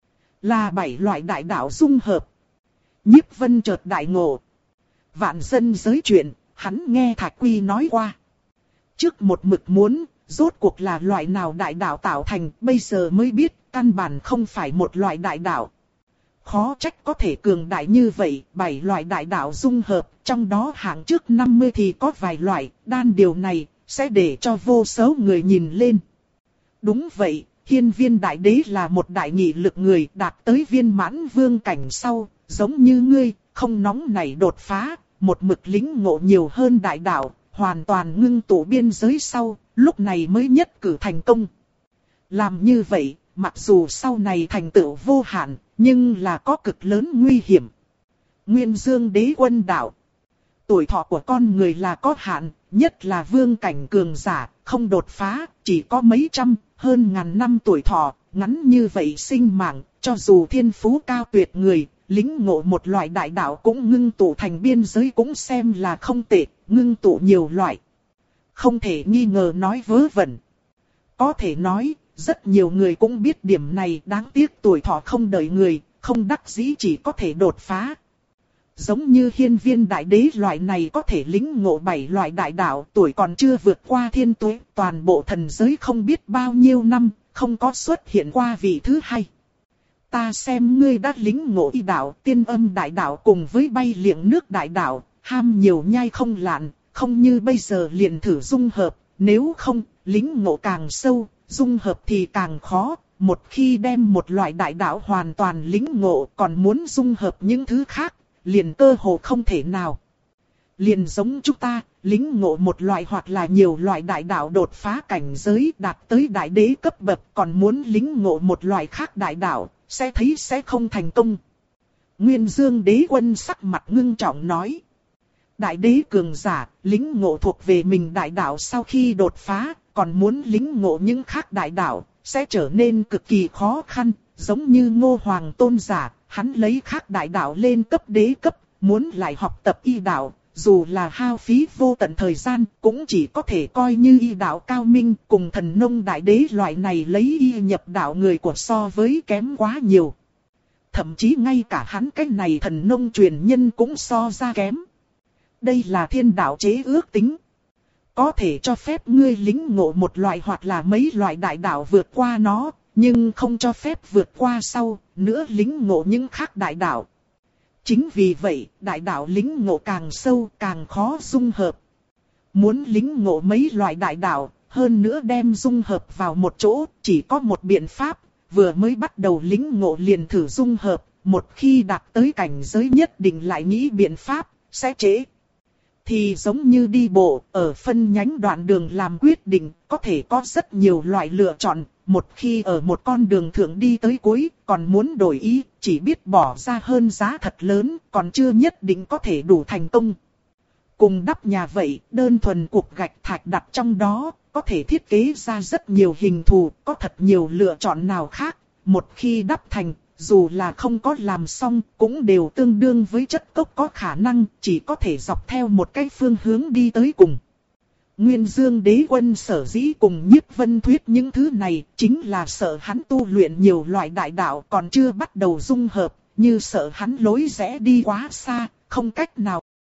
là bảy loại đại đạo dung hợp. Nhiếp Vân chợt đại ngộ. Vạn dân giới chuyện, hắn nghe Thạch Quy nói qua. Trước một mực muốn, rốt cuộc là loại nào đại đạo tạo thành, bây giờ mới biết, căn bản không phải một loại đại đạo. Khó trách có thể cường đại như vậy, bảy loại đại đạo dung hợp, trong đó hạng trước năm mươi thì có vài loại, đan điều này, sẽ để cho vô số người nhìn lên. Đúng vậy, Hiên Viên Đại Đế là một đại nghị lực người đạt tới viên mãn vương cảnh sau, giống như ngươi, không nóng nảy đột phá, một mực lĩnh ngộ nhiều hơn đại đạo, hoàn toàn ngưng tụ biên giới sau, lúc này mới nhất cử thành công. Làm như vậy, mặc dù sau này thành tựu vô hạn, nhưng là có cực lớn nguy hiểm. Nguyên Dương Đế Quân đạo. Tuổi thọ của con người là có hạn, nhất là vương cảnh cường giả, không đột phá, chỉ có mấy trăm, hơn ngàn năm tuổi thọ, ngắn như vậy sinh mạng, cho dù thiên phú cao tuyệt người, lĩnh ngộ một loại đại đạo cũng ngưng tụ thành biên giới cũng xem là không tệ, ngưng tụ nhiều loại. Không thể nghi ngờ nói vớ vẩn. Có thể nói, rất nhiều người cũng biết điểm này, đáng tiếc tuổi thọ không đợi người, không đắc dĩ chỉ có thể đột phá. Giống như Hiên Viên Đại Đế loại này có thể lĩnh ngộ bảy loại đại đạo, tuổi còn chưa vượt qua thiên tuế, toàn bộ thần giới không biết bao nhiêu năm, không có xuất hiện qua vị thứ hai. Ta xem ngươi đã lĩnh ngộ y đạo, tiên âm đại đạo cùng với bay liệng nước đại đạo, ham nhiều nhai không lạn, không như bây giờ liền thử dung hợp, nếu không, lĩnh ngộ càng sâu, dung hợp thì càng khó. Một khi đem một loại đại đạo hoàn toàn lĩnh ngộ, còn muốn dung hợp những thứ khác, liền cơ hồ không thể nào. Liền giống chúng ta, lĩnh ngộ một loại hoặc là nhiều loại đại đạo đột phá cảnh giới đạt tới đại đế cấp bậc, còn muốn lĩnh ngộ một loại khác đại đạo, sẽ thấy sẽ không thành công. Nguyên Dương Đế Quân sắc mặt ngưng trọng nói. Đại đế cường giả, lĩnh ngộ thuộc về mình đại đạo sau khi đột phá, còn muốn lĩnh ngộ những khác đại đạo, sẽ trở nên cực kỳ khó khăn, giống như Ngô Hoàng tôn giả, hắn lấy khác đại đạo lên cấp đế cấp, muốn lại học tập y đạo, dù là hao phí vô tận thời gian, cũng chỉ có thể coi như y đạo cao minh, cùng thần nông đại đế loại này lấy y nhập đạo người của so với kém quá nhiều. Thậm chí ngay cả hắn cái này thần nông truyền nhân cũng so ra kém. Đây là thiên đạo chế ước tính. Có thể cho phép ngươi lĩnh ngộ một loại hoặc là mấy loại đại đạo vượt qua nó, nhưng không cho phép vượt qua sau, nữa lĩnh ngộ những khác đại đạo. Chính vì vậy, đại đạo lĩnh ngộ càng sâu càng khó dung hợp. Muốn lĩnh ngộ mấy loại đại đạo, hơn nữa đem dung hợp vào một chỗ, chỉ có một biện pháp, vừa mới bắt đầu lĩnh ngộ liền thử dung hợp, một khi đạt tới cảnh giới nhất định lại nghĩ biện pháp, sẽ trễ. Thì giống như đi bộ, ở phân nhánh đoạn đường làm quyết định, có thể có rất nhiều loại lựa chọn, một khi ở một con đường thượng đi tới cuối, còn muốn đổi ý, chỉ biết bỏ ra hơn giá thật lớn, còn chưa nhất định có thể đủ thành công. Cùng đắp nhà vậy, đơn thuần cục gạch thạch đặt trong đó, có thể thiết kế ra rất nhiều hình thù, có thật nhiều lựa chọn nào khác, một khi đắp thành, dù là không có làm xong, cũng đều tương đương với chất cốc có khả năng, chỉ có thể dọc theo một cái phương hướng đi tới cùng. Nguyên Dương Đế Quân sở dĩ cùng Nhiếp Vân thuyết những thứ này, chính là sợ hắn tu luyện nhiều loại đại đạo còn chưa bắt đầu dung hợp, như sợ hắn lối rẽ đi quá xa, không cách nào